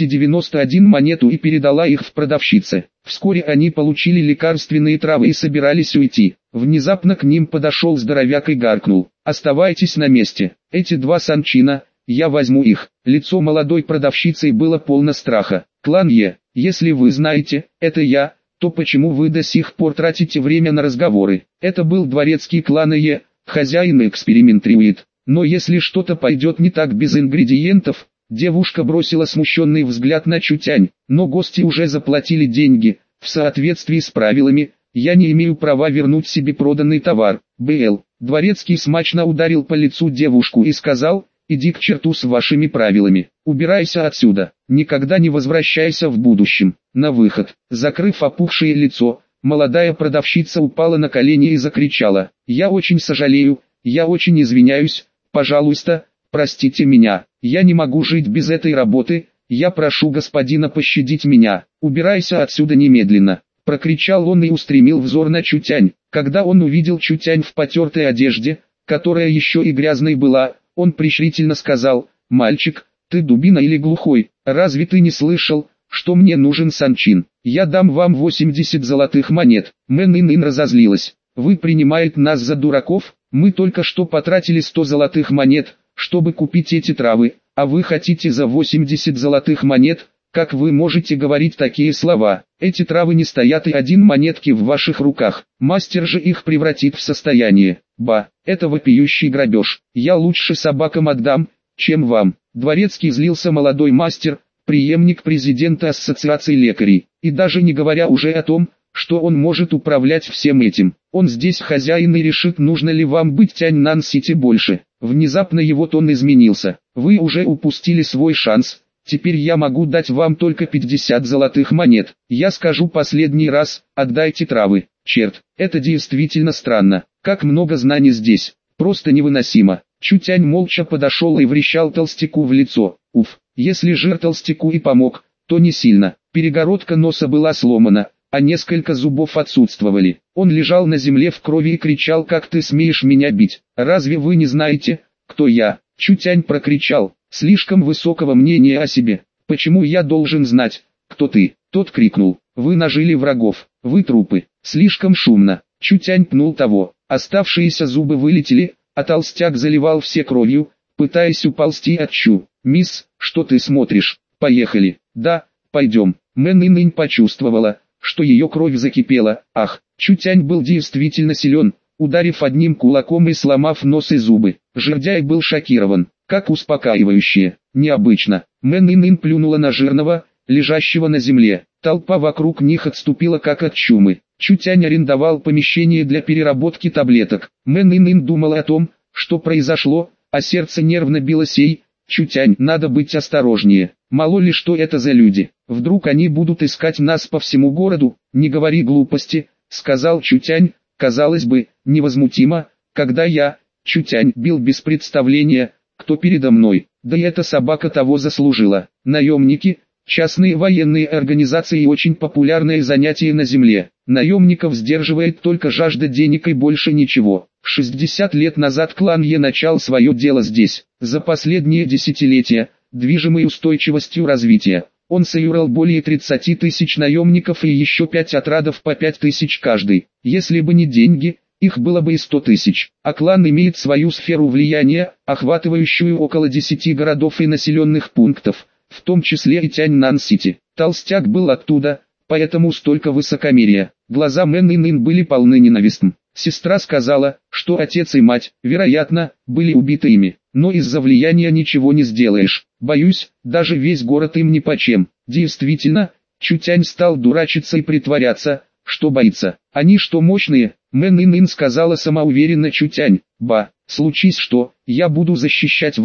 291 монету и передала их в продавщице. Вскоре они получили лекарственные травы и собирались уйти. Внезапно к ним подошел здоровяк и гаркнул: «Оставайтесь на месте, эти два санчина, я возьму их». Лицо молодой продавщицы было полно страха. «Клан Е, если вы знаете, это я, то почему вы до сих пор тратите время на разговоры?» Это был дворецкий клана Е, хозяин экспериментирует. Но если что-то пойдет не так без ингредиентов... Девушка бросила смущенный взгляд на Чутянь, но гости уже заплатили деньги, в соответствии с правилами, я не имею права вернуть себе проданный товар. Б.Л. Дворецкий смачно ударил по лицу девушку и сказал, иди к черту с вашими правилами, убирайся отсюда, никогда не возвращайся в будущем. На выход, закрыв опухшее лицо, молодая продавщица упала на колени и закричала, я очень сожалею, я очень извиняюсь, пожалуйста, простите меня, я не могу жить без этой работы, я прошу господина пощадить меня, убирайся отсюда немедленно, прокричал он и устремил взор на Чутянь. Когда он увидел Чутянь в потертой одежде, которая еще и грязной была, он презрительно сказал, мальчик, ты дубина или глухой, разве ты не слышал, что мне нужен санчин, я дам вам 80 золотых монет. Мэн Ин разозлилась, вы принимаете нас за дураков, мы только что потратили 100 золотых монет, чтобы купить эти травы, а вы хотите за 80 золотых монет, как вы можете говорить такие слова? Эти травы не стоят и один монетки в ваших руках, мастер же их превратит в состояние. Ба, это вопиющий грабеж, я лучше собакам отдам, чем вам. Дворецкий злился молодой мастер, преемник президента ассоциации лекарей, и даже не говоря уже о том, что он может управлять всем этим. Он здесь хозяин и решит, нужно ли вам быть Тяньнан-Сити больше. Внезапно его тон изменился. Вы уже упустили свой шанс. Теперь я могу дать вам только 50 золотых монет. Я скажу последний раз, отдайте травы. Черт, это действительно странно. Как много знаний здесь. Просто невыносимо. Чутянь молча подошел и врещал толстяку в лицо. Уф, если жир толстяку и помог, то не сильно. Перегородка носа была сломана, а несколько зубов отсутствовали. Он лежал на земле в крови и кричал: «Как ты смеешь меня бить? Разве вы не знаете, кто я?» Чутянь прокричал: «Слишком высокого мнения о себе. Почему я должен знать, кто ты?» Тот крикнул: «Вы нажили врагов, вы трупы». Слишком шумно. Чутянь пнул того. Оставшиеся зубы вылетели, а толстяк заливал все кровью, пытаясь уползти от Чу. «Мисс, что ты смотришь? Поехали». «Да, пойдем». Мэн Ин почувствовала, что ее кровь закипела. Ах, Чутянь был действительно силен, ударив одним кулаком и сломав нос и зубы. Жердяй был шокирован, как успокаивающее, необычно. Мэн Ин плюнула на жирного, лежащего на земле. Толпа вокруг них отступила как от чумы. Чутянь арендовал помещение для переработки таблеток. Мэн Ин думала о том, что произошло, а сердце нервно билось ей. «Чутянь, надо быть осторожнее, мало ли что это за люди, вдруг они будут искать нас по всему городу». «Не говори глупости», — сказал Чутянь, казалось бы, невозмутимо, «когда я, Чутянь, бил без представления, кто передо мной, да и эта собака того заслужила». Наемники, частные военные организации и очень популярное занятие на земле. Наемников сдерживает только жажда денег и больше ничего. 60 лет назад клан Е начал свое дело здесь. За последние десятилетия, движимый устойчивостью развития, он собрал более 30 тысяч наемников и еще 5 отрядов по 5 тысяч каждый. Если бы не деньги, их было бы и 100 тысяч. А клан имеет свою сферу влияния, охватывающую около 10 городов и населенных пунктов, в том числе и Тяньнан-Сити. Толстяк был оттуда, поэтому столько высокомерия. Глаза Мэн Ин были полны ненавистью. Сестра сказала, что отец и мать, вероятно, были убиты ими, но из-за влияния ничего не сделаешь. Боюсь, даже весь город им нипочем. Действительно, Чутянь стал дурачиться и притворяться, что боится. Они что, мощные? Мэн Ин сказала самоуверенно Чутянь. Ба, случись что, я буду защищать вас,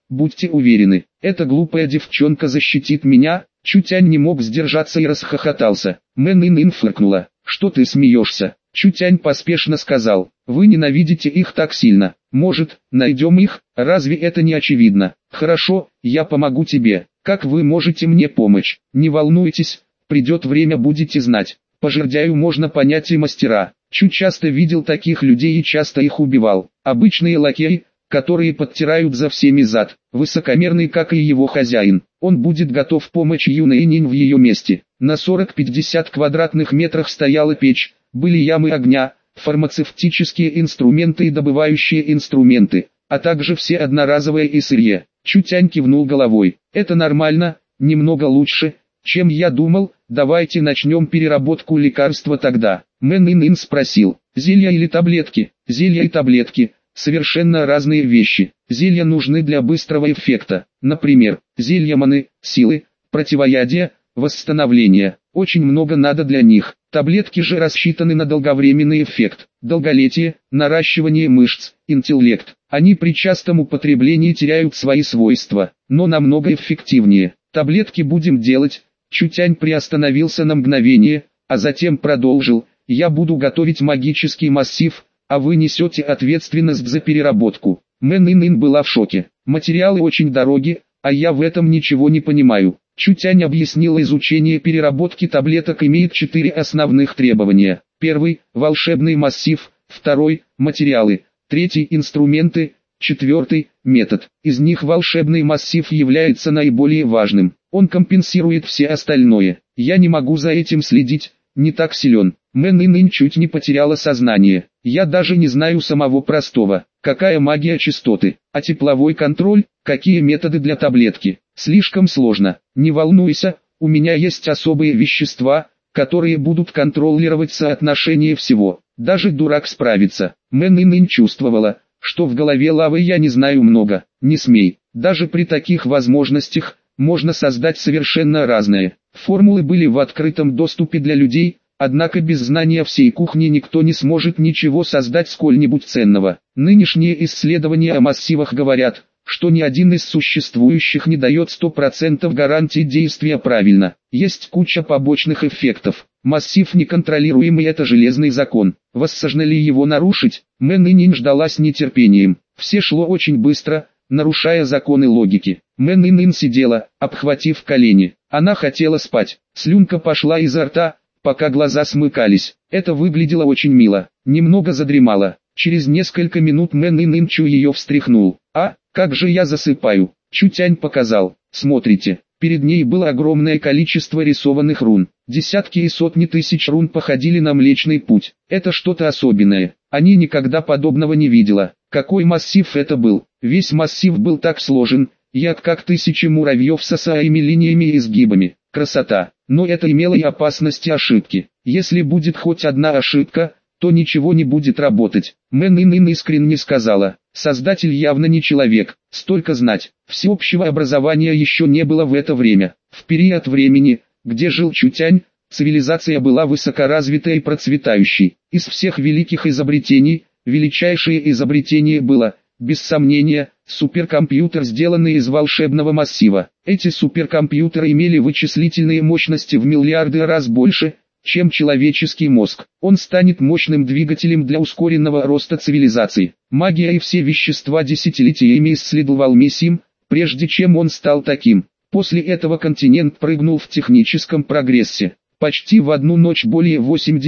будьте уверены, эта глупая девчонка защитит меня». Чутянь не мог сдержаться и расхохотался. Мэн Ин фыркнула. «Что ты смеешься?» Чутянь поспешно сказал. «Вы ненавидите их так сильно. Может, найдем их? Разве это не очевидно?» «Хорошо, я помогу тебе. Как вы можете мне помочь?» «Не волнуйтесь, придет время, будете знать. По жердяю можно понять и мастера. Чу часто видел таких людей и часто их убивал. Обычные лакеи, которые подтирают за всеми зад, высокомерный, как и его хозяин. Он будет готов помочь Юной Нинь в ее месте». На 40-50 квадратных метрах стояла печь, были ямы огня, фармацевтические инструменты и добывающие инструменты, а также все одноразовое и сырье. Чутянь кивнул головой. «Это нормально, немного лучше, чем я думал. Давайте начнем переработку лекарства тогда». Мэн Ин спросил: «Зелья или таблетки?» «Зелья и таблетки – совершенно разные вещи. Зелья нужны для быстрого эффекта. Например, зелья маны, силы, противоядия, восстановления. Очень много надо для них. Таблетки же рассчитаны на долговременный эффект, долголетие, наращивание мышц, интеллект. Они при частом употреблении теряют свои свойства, но намного эффективнее. Таблетки будем делать». Чутянь приостановился на мгновение, а затем продолжил: «Я буду готовить магический массив, а вы несете ответственность за переработку». Мэн Ин была в шоке. «Материалы очень дороги, а я в этом ничего не понимаю». Чутянь объяснил: изучение переработки таблеток имеет 4 основных требования. Первый – волшебный массив, второй – материалы, третий – инструменты, четвертый – метод. Из них волшебный массив является наиболее важным. Он компенсирует все остальное. Я не могу за этим следить, не так силен. Мэн Ин чуть не потеряла сознание. «Я даже не знаю самого простого. Какая магия частоты? А тепловой контроль? Какие методы для таблетки? Слишком сложно. Не волнуйся, у меня есть особые вещества, которые будут контролировать соотношение всего. Даже дурак справится». Мэн Ин чувствовала, что в голове лавы. «Я не знаю много». «Не смей. Даже при таких возможностях можно создать совершенно разное». Формулы были в открытом доступе для людей, однако без знания всей кухни никто не сможет ничего создать сколь-нибудь ценного. Нынешние исследования о массивах говорят, что ни один из существующих не дает 100% гарантии действия правильно. Есть куча побочных эффектов. Массив неконтролируемый – это железный закон. Возможно ли его нарушить? Мэн Ин ждала с нетерпением. Все шло очень быстро, нарушая законы логики. Мэн Ин сидела, обхватив колени. Она хотела спать. Слюнка пошла изо рта, пока глаза смыкались. Это выглядело очень мило. Немного задремала. Через несколько минут Мэн Ин ее встряхнул. «А, как же я засыпаю!» Чутянь показал. «Смотрите». Перед ней было огромное количество рисованных рун. Десятки и сотни тысяч рун походили на Млечный Путь. Это что-то особенное. Они никогда подобного не видела. Какой массив это был? Весь массив был так сложен, как тысячи муравьев со своими линиями и изгибами. Красота. Но это имело и опасности ошибки. Если будет хоть одна ошибка, то ничего не будет работать. Мэн Ин искренне сказала: «Создатель явно не человек, столько знать». Всеобщего образования еще не было в это время. В период времени, где жил Чутянь, цивилизация была высокоразвитой и процветающей. Из всех великих изобретений, величайшее изобретение было, без сомнения, суперкомпьютер, сделанный из волшебного массива. Эти суперкомпьютеры имели вычислительные мощности в миллиарды раз больше, чем человеческий мозг. Он станет мощным двигателем для ускоренного роста цивилизации. Магия и все вещества десятилетиями исследовал Мессим, прежде чем он стал таким. После этого континент прыгнул в техническом прогрессе. Почти в одну ночь более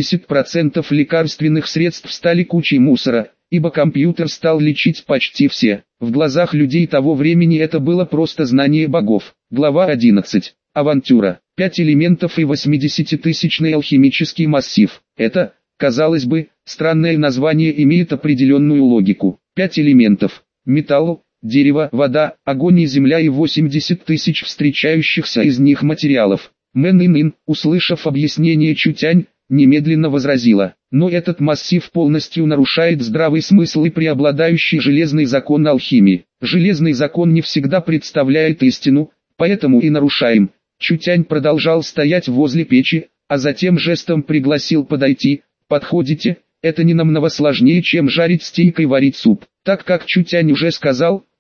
80% лекарственных средств стали кучей мусора, ибо компьютер стал лечить почти все. В глазах людей того времени это было просто знание богов. Глава 11. Авантюра. 5 элементов и 80-тысячный алхимический массив. Это, казалось бы, странное название имеет определенную логику. 5 элементов. Металл, дерево, вода, огонь и земля и 80 тысяч встречающихся из них материалов. Мэн Ин, услышав объяснение Чутянь, немедленно возразила: «Но этот массив полностью нарушает здравый смысл и преобладающий железный закон алхимии. Железный закон не всегда представляет истину, поэтому и нарушаем». Чутянь продолжал стоять возле печи, а затем жестом пригласил подойти. «Подходите, это не намного сложнее, чем жарить стейк и варить суп». Так как Чутянь уже сказал,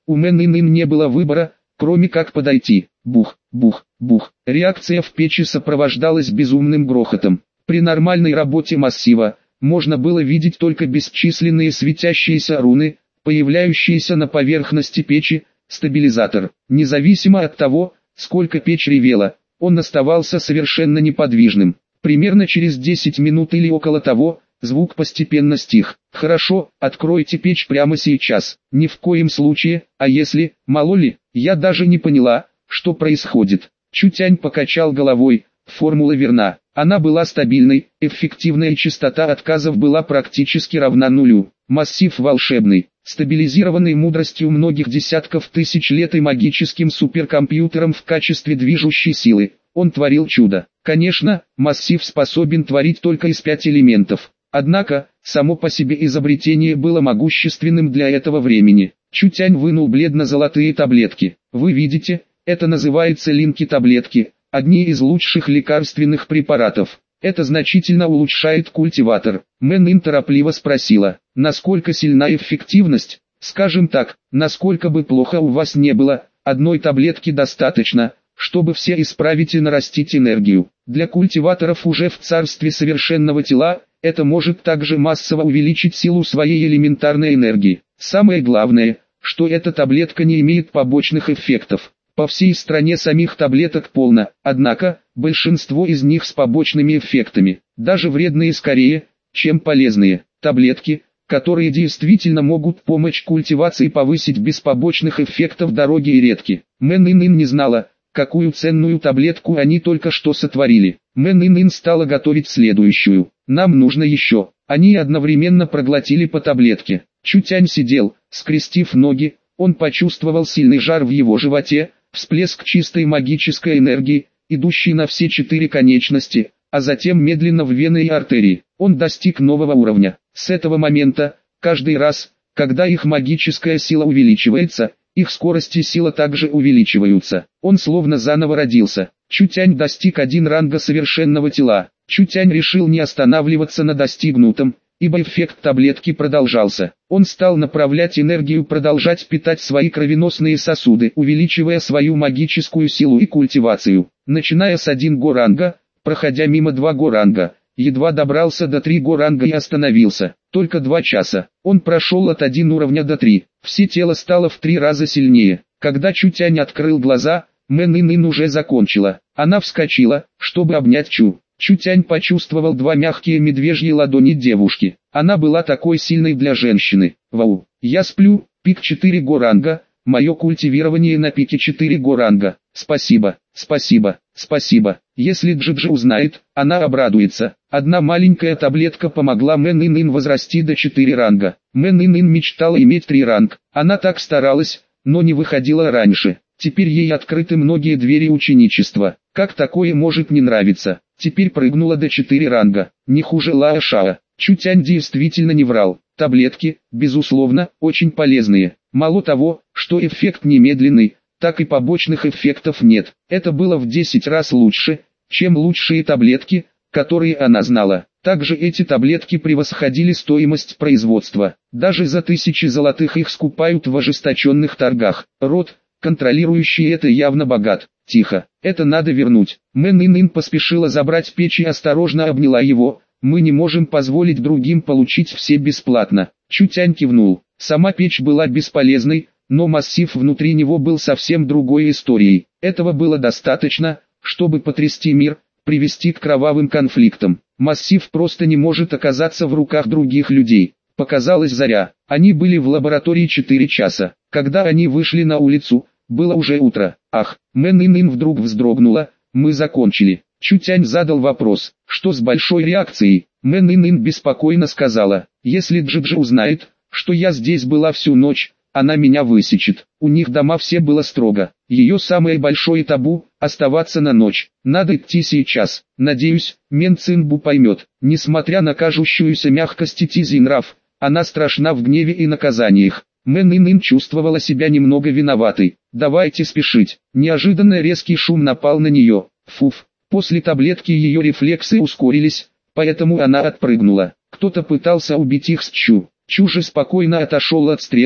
У Мэн Ин не было выбора, кроме как подойти. Бух, бух, бух. Реакция в печи сопровождалась безумным грохотом. При нормальной работе массива, можно было видеть только бесчисленные светящиеся руны, появляющиеся на поверхности печи. Стабилизатор, независимо от того, сколько печь ревела, он оставался совершенно неподвижным. Примерно через 10 минут или около того, звук постепенно стих. «Хорошо, откройте печь прямо сейчас». «Ни в коем случае, а если, мало ли, я даже не поняла, что происходит». Чутянь покачал головой, формула верна. Она была стабильной, эффективная частота отказов была практически равна нулю. Массив волшебный, стабилизированный мудростью многих десятков тысяч лет и магическим суперкомпьютером в качестве движущей силы. Он творил чудо. Конечно, массив способен творить только из 5 элементов. Однако, само по себе изобретение было могущественным для этого времени. Чутянь вынул бледно-золотые таблетки. Вы видите, это называется линки-таблетки, одни из лучших лекарственных препаратов. Это значительно улучшает культиватор. Мэн Ин торопливо спросила, насколько сильна эффективность? Скажем так, насколько бы плохо у вас не было, одной таблетки достаточно, чтобы все исправить и нарастить энергию. Для культиваторов уже в царстве совершенного тела, это может также массово увеличить силу своей элементарной энергии. Самое главное, что эта таблетка не имеет побочных эффектов. По всей стране самих таблеток полно, однако, большинство из них с побочными эффектами, даже вредные скорее, чем полезные. Таблетки, которые действительно могут помочь культивации повысить без побочных эффектов дороги и редки. Мэн Ин не знала, какую ценную таблетку они только что сотворили. Мэн Ин стала готовить следующую. Нам нужно еще. Они одновременно проглотили по таблетке. Чутянь сидел, скрестив ноги, он почувствовал сильный жар в его животе, всплеск чистой магической энергии, идущий на все 4 конечности, а затем медленно в вены и артерии. Он достиг нового уровня. С этого момента, каждый раз, когда их магическая сила увеличивается, их скорость и сила также увеличиваются. Он словно заново родился. Чутянь достиг 1 ранга совершенного тела. Чутянь решил не останавливаться на достигнутом, ибо эффект таблетки продолжался. Он стал направлять энергию, продолжать питать свои кровеносные сосуды, увеличивая свою магическую силу и культивацию. Начиная с 1 го-ранга, проходя мимо 2 го-ранга, едва добрался до 3 го-ранга и остановился. Только 2 часа. Он прошел от 1 уровня до 3. Все тело стало в 3 раза сильнее. Когда Чутянь открыл глаза, Мэн Ин уже закончила. Она вскочила, чтобы обнять Чу. Чутянь почувствовал 2 мягкие медвежьи ладони девушки. Она была такой сильной для женщины. Вау. Я сплю, пик 4 го-ранга, мое культивирование на пике 4 го-ранга. Спасибо, спасибо, спасибо. Если Джиджи узнает, она обрадуется. Одна маленькая таблетка помогла Мэн Ин возрасти до 4 ранга. Мэн Ин мечтала иметь 3 ранг. Она так старалась, но не выходила раньше. Теперь ей открыты многие двери ученичества. Как такое может не нравиться? Теперь прыгнула до 4 ранга. Не хуже Лао Шао. Чутянь действительно не врал. Таблетки, безусловно, очень полезные. Мало того, что эффект немедленный, так и побочных эффектов нет. Это было в 10 раз лучше, чем лучшие таблетки, которые она знала. Также эти таблетки превосходили стоимость производства. Даже за 1000 золотых их скупают в ожесточенных торгах. Род, контролирующий это, явно богат. Тихо, это надо вернуть. Мэн Ин поспешила забрать печь и осторожно обняла его. Мы не можем позволить другим получить все бесплатно. Чутянь кивнул. Сама печь была бесполезной, но массив внутри него был совсем другой историей. Этого было достаточно, чтобы потрясти мир, привести к кровавым конфликтам. Массив просто не может оказаться в руках других людей. Показалась заря. Они были в лаборатории 4 часа. Когда они вышли на улицу, было уже утро. Ах, Мэн Ин вдруг вздрогнула. Мы закончили. Чутянь задал вопрос, что с большой реакцией. Мэн Ин беспокойно сказала, если Джиджи узнает, что я здесь была всю ночь, она меня высечет. У них дома все было строго. Ее самое большое табу – оставаться на ночь. Надо идти сейчас. Надеюсь, Мен Цинбу поймет. Несмотря на кажущуюся мягкость и тизи нрав, она страшна в гневе и наказаниях. Мэн Ин чувствовала себя немного виноватой. Давайте спешить. Неожиданно резкий шум напал на нее. Фуф. После таблетки ее рефлексы ускорились, поэтому она отпрыгнула. Кто-то пытался убить их с Чу. Чу же спокойно отошел от стрелы,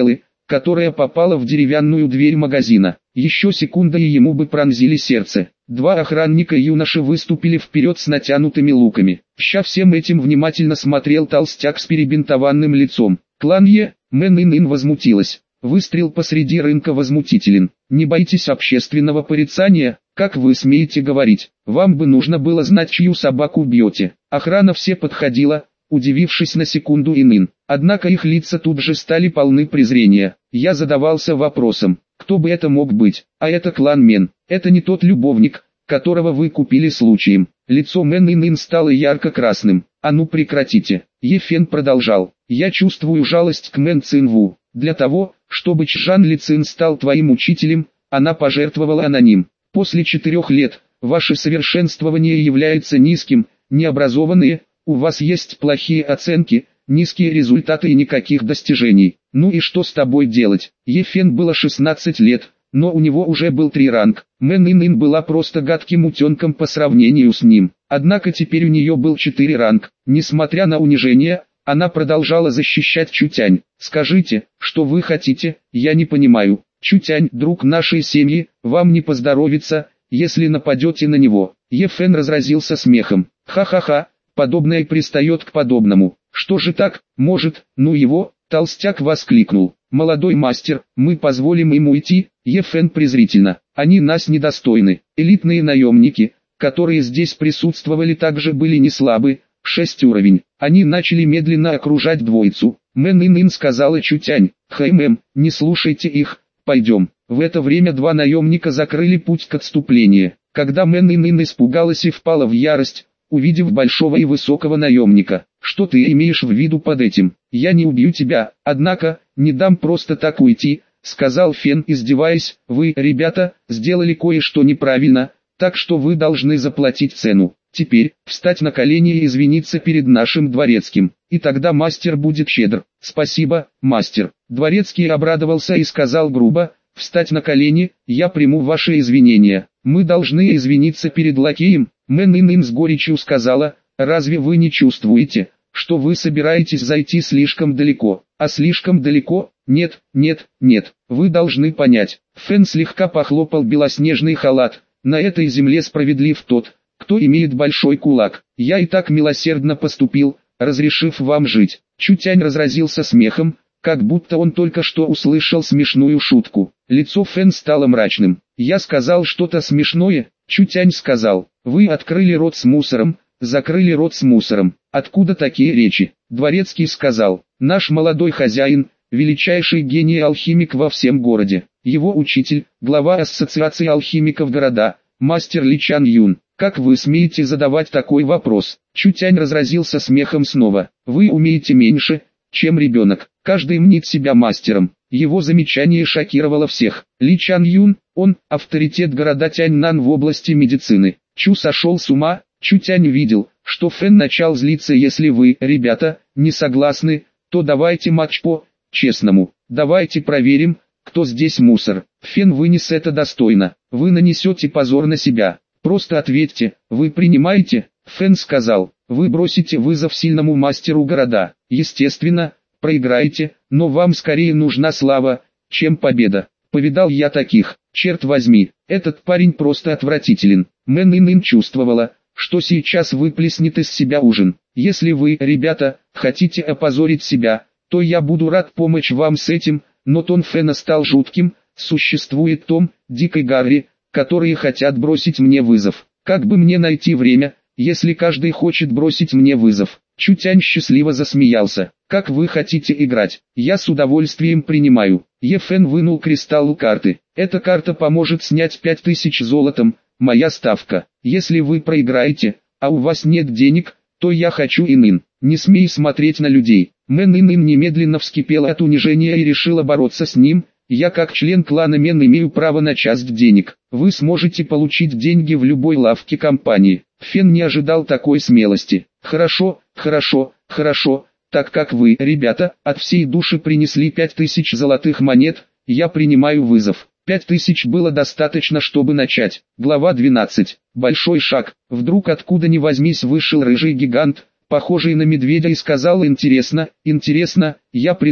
которая попала в деревянную дверь магазина. Еще секунда и ему бы пронзили сердце. Два охранника юноши выступили вперед с натянутыми луками. Ща всем этим внимательно смотрел толстяк с перебинтованным лицом. Кланье, Мэн Ин возмутилась. Выстрел посреди рынка возмутителен. Не боитесь общественного порицания? Как вы смеете говорить? Вам бы нужно было знать, чью собаку бьете. Охрана все подходила, удивившись на секунду Ин. Однако их лица тут же стали полны презрения. Я задавался вопросом, кто бы это мог быть? А это клан Мен. Это не тот любовник, которого вы купили случаем. Лицо Мэн Ин стало ярко-красным. А ну прекратите. Ефен продолжал. Я чувствую жалость к Мэн Цинву. Для того, чтобы Чжан Ли Цин стал твоим учителем, она пожертвовала аноним. После 4 лет, ваше совершенствование является низким, необразованные, у вас есть плохие оценки, низкие результаты и никаких достижений. Ну и что с тобой делать? Ефен было 16 лет, но у него уже был 3 ранг. Мэн Ин была просто гадким утенком по сравнению с ним. Однако теперь у нее был 4 ранг. Несмотря на унижение, она продолжала защищать Чутянь. «Скажите, что вы хотите, я не понимаю. Чутянь, друг нашей семьи, вам не поздоровится, если нападете на него». Ефен разразился смехом. «Ха-ха-ха, подобное пристает к подобному. Что же так, может, ну его?» Толстяк воскликнул. «Молодой мастер, мы позволим ему идти?» Ефен презрительно. «Они нас недостойны. Элитные наемники, которые здесь присутствовали, также были не слабы. 6 уровень». Они начали медленно окружать двоицу. Мэн Ин сказала Чутянь: «Хэймэм, не слушайте их, пойдем». В это время 2 наемника закрыли путь к отступлению. Когда Мэн Ин испугалась и впала в ярость, увидев большого и высокого наемника. «Что ты имеешь в виду под этим? Я не убью тебя, однако, не дам просто так уйти», сказал Фен, издеваясь. «Вы, ребята, сделали кое-что неправильно, так что вы должны заплатить цену. Теперь, встать на колени и извиниться перед нашим дворецким, и тогда мастер будет щедр». «Спасибо, мастер». Дворецкий обрадовался и сказал грубо: «Встать на колени, я приму ваши извинения. Мы должны извиниться перед лакеем». Мэн Ин с горечью сказала: «Разве вы не чувствуете, что вы собираетесь зайти слишком далеко?» «А слишком далеко? Нет, нет, нет, вы должны понять». Фэн слегка похлопал белоснежный халат. «На этой земле справедлив тот, кто имеет большой кулак. Я и так милосердно поступил, разрешив вам жить». Чутянь разразился смехом, как будто он только что услышал смешную шутку. Лицо Фэн стало мрачным. «Я сказал что-то смешное?» Чутянь сказал: «Вы открыли рот с мусором, закрыли рот с мусором. Откуда такие речи?» Дворецкий сказал: «Наш молодой хозяин, величайший гений-алхимик во всем городе. Его учитель, глава ассоциации алхимиков города, мастер Ли Чан Юн. Как вы смеете задавать такой вопрос?» Чутянь разразился смехом снова. «Вы умеете меньше, чем ребенок. Каждый мнит себя мастером». Его замечание шокировало всех. Ли Чан Юн, он, авторитет города Тяньнан в области медицины. Чу сошел с ума. Чутянь видел, что Фэн начал злиться. «Если вы, ребята, не согласны, то давайте матч по-честному. Давайте проверим, кто здесь мусор». Фэн вынес это достойно. «Вы нанесете позор на себя. Просто ответьте, вы принимаете?» Фэн сказал: «Вы бросите вызов сильному мастеру города. Естественно, проиграете, но вам скорее нужна слава, чем победа. Повидал я таких, черт возьми, этот парень просто отвратителен». Мэн Ин чувствовала, что сейчас выплеснет из себя ужин. «Если вы, ребята, хотите опозорить себя, то я буду рад помочь вам с этим», но тон Фэна стал жутким. «Существует Том, Дик и Гарри, которые хотят бросить мне вызов. Как бы мне найти время, если каждый хочет бросить мне вызов?» Чутянь счастливо засмеялся. «Как вы хотите играть? Я с удовольствием принимаю». Ефен вынул кристалл карты. «Эта карта поможет снять 5000 золотом, моя ставка. Если вы проиграете, а у вас нет денег, то я хочу Ин. Не смей смотреть на людей». Мэн Ин немедленно вскипела от унижения и решила бороться с ним. «Я как член клана Мен имею право на часть денег. Вы сможете получить деньги в любой лавке компании». Фен не ожидал такой смелости. «Хорошо, хорошо, хорошо, так как вы, ребята, от всей души принесли 5000 золотых монет, я принимаю вызов». 5000 было достаточно, чтобы начать. Глава 12. Большой шаг. Вдруг откуда ни возьмись вышел рыжий гигант, похожий на медведя, и сказал: «Интересно, интересно, я приду,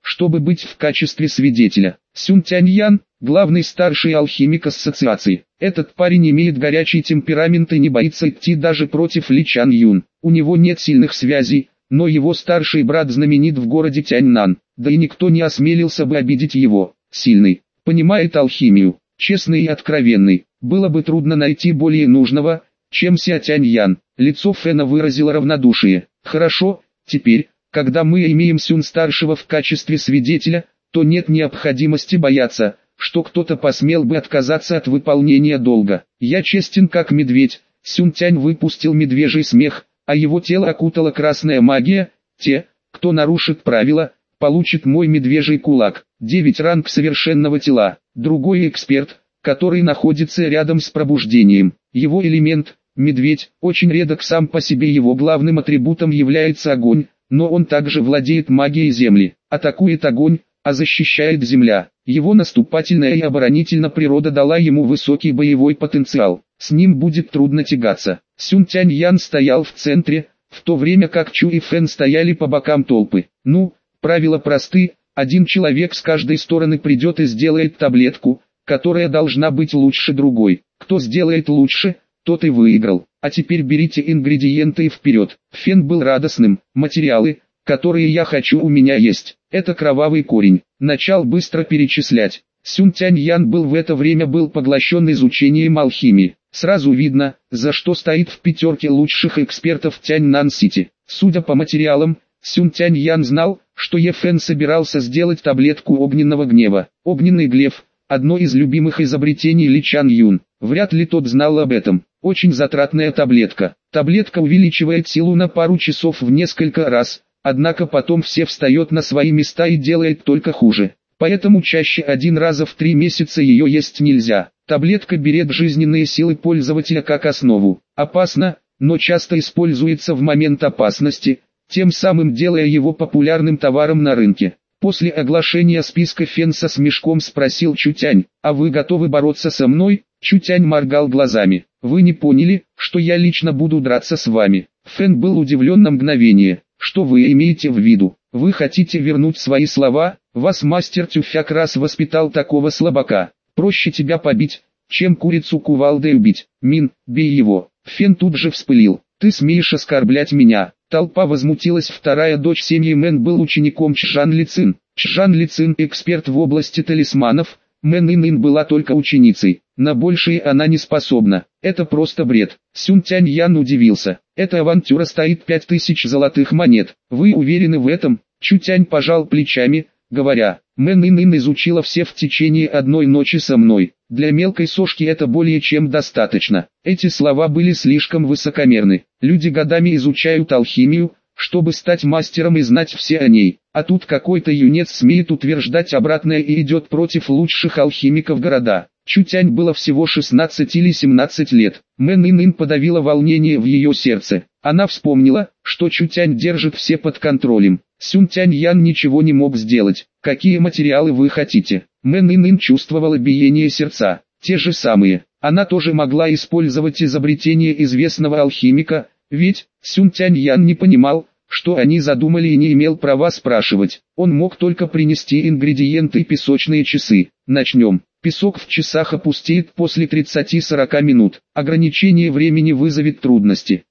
чтобы быть в качестве свидетеля. Сюн Тяньян, главный старший алхимик ассоциации. Этот парень имеет горячий темперамент и не боится идти даже против Ли Чан Юн. У него нет сильных связей, но его старший брат знаменит в городе Тяньнан, да и никто не осмелился бы обидеть его. Сильный, понимает алхимию, честный и откровенный. Было бы трудно найти более нужного, чем Ся Тяньян. Лицо Фэна выразило равнодушие. Хорошо, теперь, когда мы имеем Сюн-старшего в качестве свидетеля, то нет необходимости бояться, что кто-то посмел бы отказаться от выполнения долга. Я честен как медведь. Сюн-тянь выпустил медвежий смех, а его тело окутала красная магия. Те, кто нарушит правила, получит мой медвежий кулак. 9 ранг совершенного тела. Другой эксперт, который находится рядом с пробуждением. Его элемент, медведь, очень редок сам по себе, его главным атрибутом является огонь, но он также владеет магией земли. Атакует огонь, а защищает земля. Его наступательная и оборонительная природа дала ему высокий боевой потенциал. С ним будет трудно тягаться. Сюн Тяньян стоял в центре, в то время как Чу и Фэн стояли по бокам толпы. Ну, правила просты, один человек с каждой стороны придет и сделает таблетку, которая должна быть лучше другой. Кто сделает лучше, тот и выиграл. А теперь берите ингредиенты и вперед. Фэн был радостным. Материалы, которые я хочу, у меня есть. Это кровавый корень. Начал быстро перечислять. Сюн Тяньян был в это время поглощен изучением алхимии. Сразу видно, за что стоит в пятерке лучших экспертов Тяньнан-Сити. Судя по материалам, Сюн Тяньян знал, что Ефэн собирался сделать таблетку огненного гнева. Огненный глеф – одно из любимых изобретений Ли Чан Юн. Вряд ли тот знал об этом. Очень затратная таблетка. Таблетка увеличивает силу на пару часов в несколько раз, однако потом все встает на свои места и делает только хуже. Поэтому чаще один раз в 3 месяца ее есть нельзя. Таблетка берет жизненные силы пользователя как основу. Опасно, но часто используется в момент опасности, тем самым делая его популярным товаром на рынке. После оглашения списка Фэн со смешком спросил Чутянь: «А вы готовы бороться со мной?» Чутянь моргал глазами. «Вы не поняли, что я лично буду драться с вами?» Фэн был удивлен на мгновение. «Что вы имеете в виду? Вы хотите вернуть свои слова? Вас мастер Тюфяк раз воспитал такого слабака. Проще тебя побить, чем курицу кувалдой убить. Мин, бей его!» Фэн тут же вспылил. «Ты смеешь оскорблять меня?» Толпа возмутилась. Вторая дочь семьи Мэн был учеником Чжан Ли Цин. Чжан Ли Цин эксперт в области талисманов, Мэн Ин была только ученицей. На большее она не способна. Это просто бред. Сюн Тяньян удивился. Эта авантюра стоит 5000 золотых монет. Вы уверены в этом? Чутянь пожал плечами, говоря: «Мэн Ин изучила все в течение одной ночи со мной. Для мелкой сошки это более чем достаточно». Эти слова были слишком высокомерны. Люди годами изучают алхимию, чтобы стать мастером и знать все о ней. А тут какой-то юнец смеет утверждать обратное и идет против лучших алхимиков города. Чутянь было всего 16 или 17 лет. Мэн Ин подавила волнение в ее сердце. Она вспомнила, что Чутянь держит все под контролем. Сюн Тяньян ничего не мог сделать. «Какие материалы вы хотите?» Мэн Ин чувствовала биение сердца. Те же самые. Она тоже могла использовать изобретение известного алхимика, ведь Сюн Тяньян не понимал, что они задумали, и не имел права спрашивать. Он мог только принести ингредиенты и песочные часы. Начнем. Песок в часах опустеет после 30-40 минут. Ограничение времени вызовет трудности.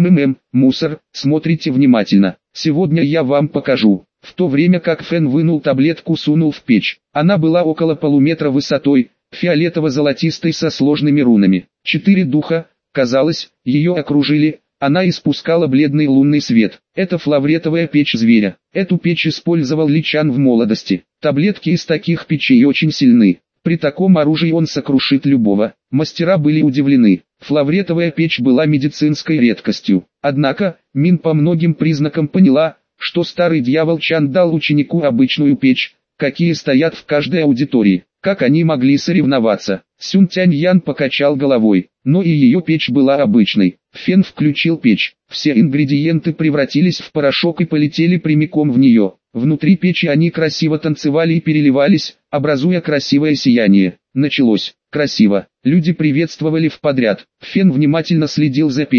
Мусор, смотрите внимательно. Сегодня я вам покажу. В то время как Фэн вынул таблетку, сунул в печь. Она была около полуметра высотой, фиолетово-золотистой со сложными рунами. 4 духа, казалось, ее окружили. Она испускала бледный лунный свет. Это флавретовая печь зверя. Эту печь использовал Ли Чан в молодости. Таблетки из таких печей очень сильны. При таком оружии он сокрушит любого. Мастера были удивлены. Флавретовая печь была медицинской редкостью. Однако, Мин по многим признакам поняла, что старый дьявол Чан дал ученику обычную печь, какие стоят в каждой аудитории. Как они могли соревноваться? Сюн Тяньян покачал головой. Но и ее печь была обычной. Фэн включил печь. Все ингредиенты превратились в порошок и полетели прямиком в нее. Внутри печи они красиво танцевали и переливались, образуя красивое сияние. Началось. Красиво. Люди приветствовали в подряд. Фэн внимательно следил за печью.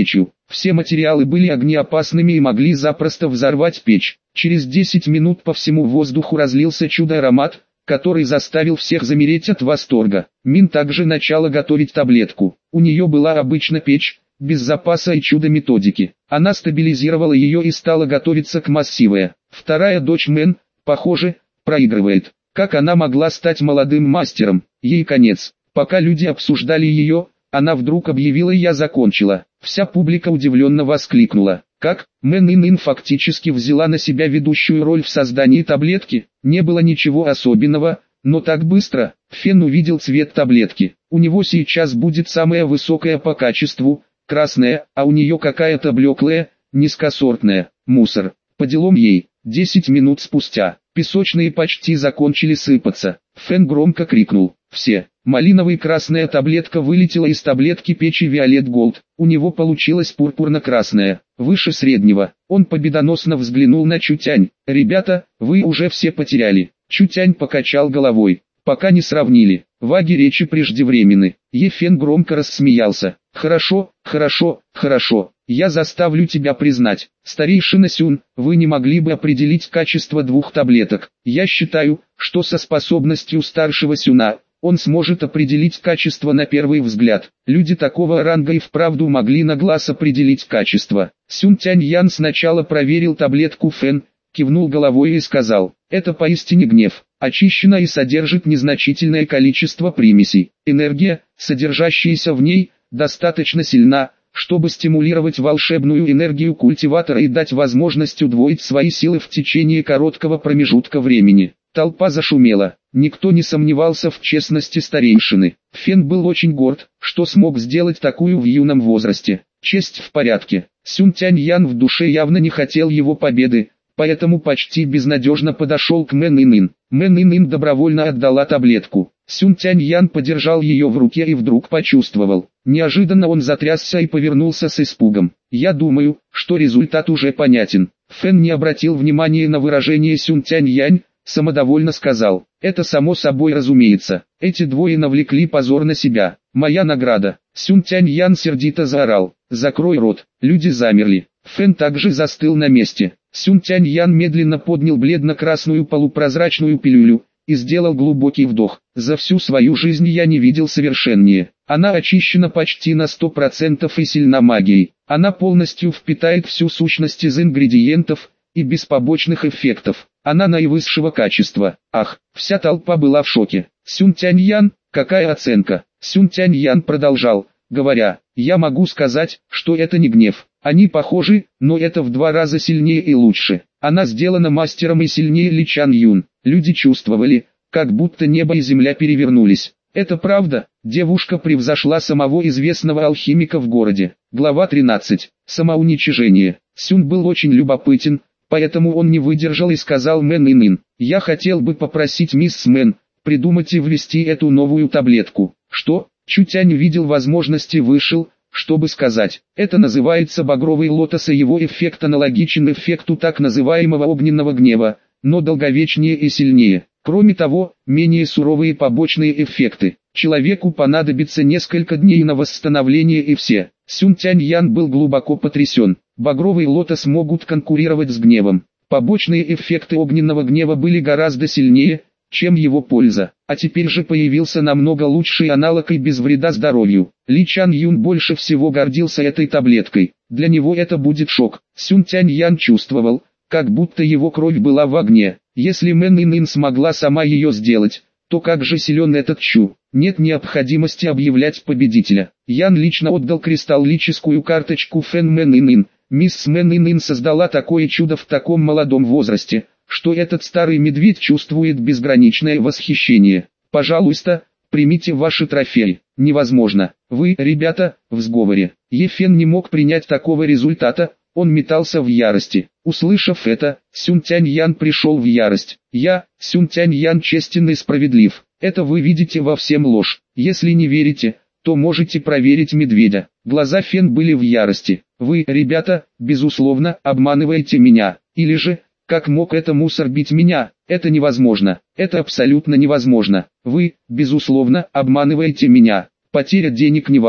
Все материалы были огнеопасными и могли запросто взорвать печь. Через 10 минут по всему воздуху разлился чудо-аромат, который заставил всех замереть от восторга. Мин также начала готовить таблетку. У нее была обычная печь, без запаса и чудо-методики. Она стабилизировала ее и стала готовиться к массиве. Вторая дочь Мэн, похоже, проигрывает. Как она могла стать молодым мастером? Ей конец. Пока люди обсуждали ее, она вдруг объявила: «Я закончила». Вся публика удивленно воскликнула. Как? Мэн Ин фактически взяла на себя ведущую роль в создании таблетки? Не было ничего особенного, но так быстро. Фен увидел цвет таблетки. У него сейчас будет самая высокая по качеству, красная, а у нее какая-то блеклая, низкосортная, мусор. По делам ей. 10 минут спустя, песочные почти закончили сыпаться. Фен громко крикнул: «Все!» Малиновая красная таблетка вылетела из таблетки печи Виолет Голд. У него получилась пурпурно-красная, выше среднего. Он победоносно взглянул на Чутянь. «Ребята, вы уже все потеряли». Чутянь покачал головой. «Пока не сравнили. Ваги речи преждевременны». Ефен громко рассмеялся. «Хорошо, хорошо, хорошо. Я заставлю тебя признать. Старейшина Сюн, вы не могли бы определить качество двух таблеток? Я считаю, что со способностью старшего Сюна он сможет определить качество на первый взгляд. Люди такого ранга и вправду могли на глаз определить качество». Сюн Тянь Ян сначала проверил таблетку Фэн, кивнул головой и сказал: «Это поистине гнев. Очищена и содержит незначительное количество примесей. Энергия, содержащаяся в ней, достаточно сильна, чтобы стимулировать волшебную энергию культиватора и дать возможность удвоить свои силы в течение короткого промежутка времени». Толпа зашумела. Никто не сомневался в честности старейшины. Фен был очень горд, что смог сделать такую в юном возрасте. Честь в порядке. Сюн Тянь Ян в душе явно не хотел его победы, поэтому почти безнадежно подошел к Мэн Ин. Мэн Ин добровольно отдала таблетку. Сюн Тянь Ян подержал ее в руке и вдруг почувствовал. Неожиданно он затрясся и повернулся с испугом. «Я думаю, что результат уже понятен». Фэн не обратил внимания на выражение Сюн Тянь Янь, самодовольно сказал: «Это само собой разумеется. Эти двое навлекли позор на себя. Моя награда». Сюн Тянь Ян сердито заорал: «Закрой рот». Люди замерли. Фэн также застыл на месте. Сюн Тянь Ян медленно поднял бледно-красную полупрозрачную пилюлю и сделал глубокий вдох. «За всю свою жизнь я не видел совершеннее. Она очищена почти на 100% и сильна магией. Она полностью впитает всю сущность из ингредиентов и без побочных эффектов. Она наивысшего качества». Ах, вся толпа была в шоке. «Сюн Тянь Ян, какая оценка?» Сюн Тянь Ян продолжал, говоря: «Я могу сказать, что это не гнев. Они похожи, но это в 2 раза сильнее и лучше. Она сделана мастером и сильнее Ли Чан Юн». Люди чувствовали, как будто небо и земля перевернулись. Это правда, девушка превзошла самого известного алхимика в городе. Глава 13. Самоуничижение. Сюн был очень любопытен, поэтому он не выдержал и сказал Мэн Ин: «Я хотел бы попросить мисс Мэн придумать и ввести эту новую таблетку». «Что?» Чутянь видел возможность и вышел, чтобы сказать: «Это называется багровый лотос, и его эффект аналогичен эффекту так называемого огненного гнева, но долговечнее и сильнее. Кроме того, менее суровые побочные эффекты. Человеку понадобится несколько дней на восстановление и все». Сюн Тянь Ян был глубоко потрясен. Багровый лотос могут конкурировать с гневом. Побочные эффекты огненного гнева были гораздо сильнее, чем его польза. А теперь же появился намного лучший аналог и без вреда здоровью. Ли Чан Юн больше всего гордился этой таблеткой. Для него это будет шок. Сюн Тянь Ян чувствовал, как будто его кровь была в огне. Если Мэн Ин смогла сама ее сделать, то как же силен этот Чу. Нет необходимости объявлять победителя. Ян лично отдал кристаллическую карточку Фэн Мэн Ин. Мисс Мэн Ин создала такое чудо в таком молодом возрасте, что этот старый медведь чувствует безграничное восхищение. «Пожалуйста, примите ваши трофеи». «Невозможно. Вы, ребята, в сговоре». Ефен не мог принять такого результата, он метался в ярости. Услышав это, Сюн Тянь Ян пришел в ярость. Сюн Тянь Ян, честен и справедлив. Это вы видите во всем ложь. Если не верите, то можете проверить медведя». Глаза Фен были в ярости. «Вы, ребята, безусловно, обманываете меня. Или же, как мог это мусор бить меня? Это невозможно. Это абсолютно невозможно. Вы, безусловно, обманываете меня. Потеря денег неважно.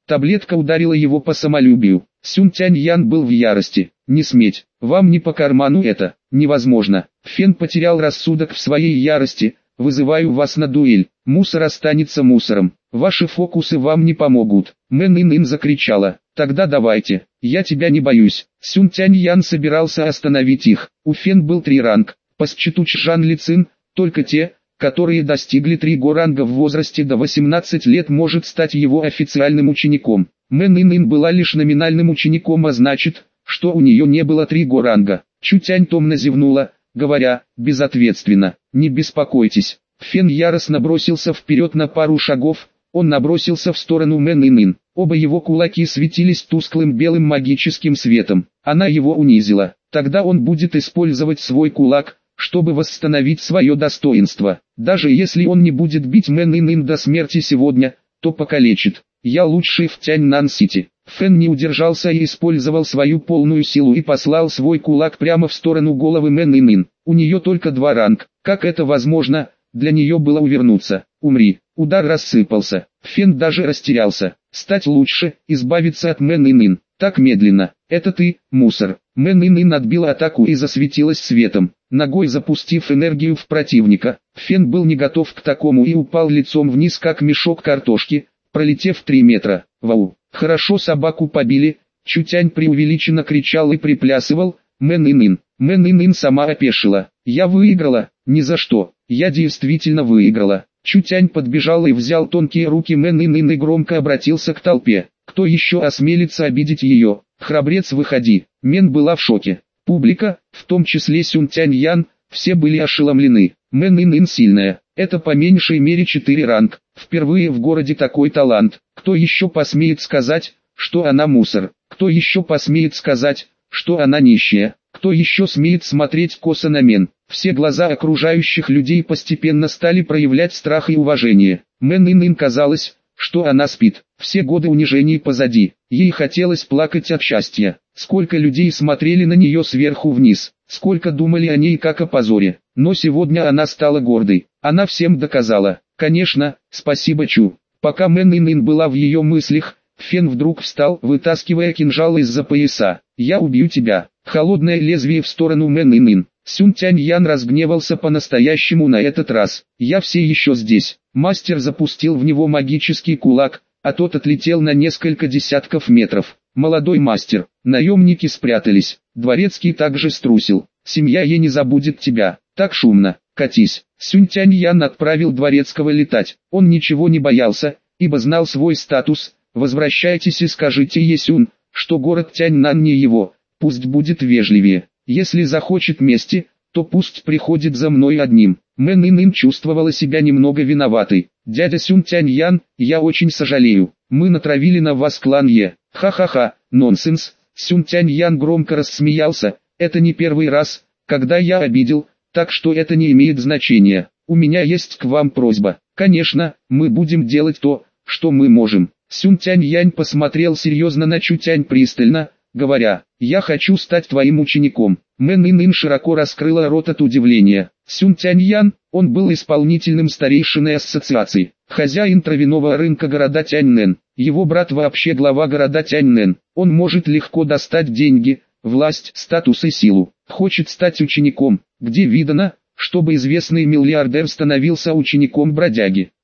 Таблетка ударила его по самолюбию. Сюн Тяньян был в ярости. «Не сметь, вам не по карману это, невозможно». Фен потерял рассудок в своей ярости. «Вызываю вас на дуэль, мусор останется мусором, ваши фокусы вам не помогут». Мэн Ин закричала. «Тогда давайте, я тебя не боюсь». Сюн Тяньян собирался остановить их. У Фен был 3 ранг, Пасчиту Чжан Ли Цин, только те, которые достигли 3 ранга в возрасте до 18 лет, может стать его официальным учеником. Мэн Ин была лишь номинальным учеником, а значит, что у нее не было 3 ранга. Чу Тянь томно зевнула, говоря, безответственно, «Не беспокойтесь». Фен яростно бросился вперед на пару шагов, он набросился в сторону Мэн Ин. Оба его кулаки светились тусклым белым магическим светом. Она его унизила. Тогда он будет использовать свой кулак, чтобы восстановить свое достоинство. Даже если он не будет бить Мэн Ин до смерти сегодня, то покалечит. «Я лучший в Тяньнан-Сити». Фэн не удержался и использовал свою полную силу и послал свой кулак прямо в сторону головы Мэн Ин. У нее только 2 ранг. Как это возможно? Для нее было увернуться. «Умри». Удар рассыпался. Фэн даже растерялся. Стать лучше, избавиться от Мэн Ин. Так медленно. «Это ты, мусор». Мэн Ин отбила атаку и засветилась светом, ногой запустив энергию в противника. Фэн был не готов к такому и упал лицом вниз, как мешок картошки, пролетев 3 метра. «Вау! Хорошо, собаку побили». Чу Тянь преувеличенно кричал и приплясывал. Мэн Ин сама опешила. «Я выиграла?» «Ни за что. Я действительно выиграла». Чу Тянь подбежал и взял тонкие руки Мэн Ин и громко обратился к толпе. «Кто еще осмелится обидеть ее? Храбрец, выходи». Мэн была в шоке. Публика, в том числе Сюн Тяньян, все были ошеломлены. Мэн Ин сильная. Это по меньшей мере 4 ранг. Впервые в городе такой талант. Кто еще посмеет сказать, что она мусор? Кто еще посмеет сказать, что она нищая? Кто еще смеет смотреть косо на Мэн? Все глаза окружающих людей постепенно стали проявлять страх и уважение. Мэн Ин казалось, что она спит. Все годы унижений позади. Ей хотелось плакать от счастья. Сколько людей смотрели на нее сверху вниз. Сколько думали о ней как о позоре. Но сегодня она стала гордой. Она всем доказала. Конечно, спасибо, Чу. Пока Мэн Ин была в ее мыслях, Фен вдруг встал, вытаскивая кинжал из-за пояса. «Я убью тебя». Холодное лезвие в сторону Мэн Ин. Сюн Тяньян разгневался по-настоящему на этот раз. «Я все еще здесь». Мастер запустил в него магический кулак, а тот отлетел на несколько десятков метров. «Молодой мастер». Наемники спрятались. Дворецкий также струсил. «Семья Е не забудет тебя. Так шумно. Катись». Сюн Тяньян отправил Дворецкого летать. Он ничего не боялся, ибо знал свой статус. «Возвращайтесь и скажите Есюн, что город Тяньнан не его, пусть будет вежливее. Если захочет мести, то пусть приходит за мной одним». Мэн Ин чувствовала себя немного виноватой. «Дядя Сюн Тяньян, я очень сожалею. Мы натравили на вас клан Е». «Ха-ха-ха, нонсенс». Сюн Тяньян громко рассмеялся. «Это не первый раз, когда я обидел, так что это не имеет значения. У меня есть к вам просьба. Конечно, мы будем делать то, что мы можем». Сюн Тяньянь посмотрел серьезно на Чу Тянь пристально, говоря, «Я хочу стать твоим учеником». Мэн Ин широко раскрыла рот от удивления. Сюн Тяньян, он был исполнительным старейшиной ассоциации, хозяин травяного рынка города Тяньнэн. Его брат вообще глава города Тяньнэн. Он может легко достать деньги, власть, статус и силу. Хочет стать учеником, где видано, чтобы известный миллиардер становился учеником бродяги.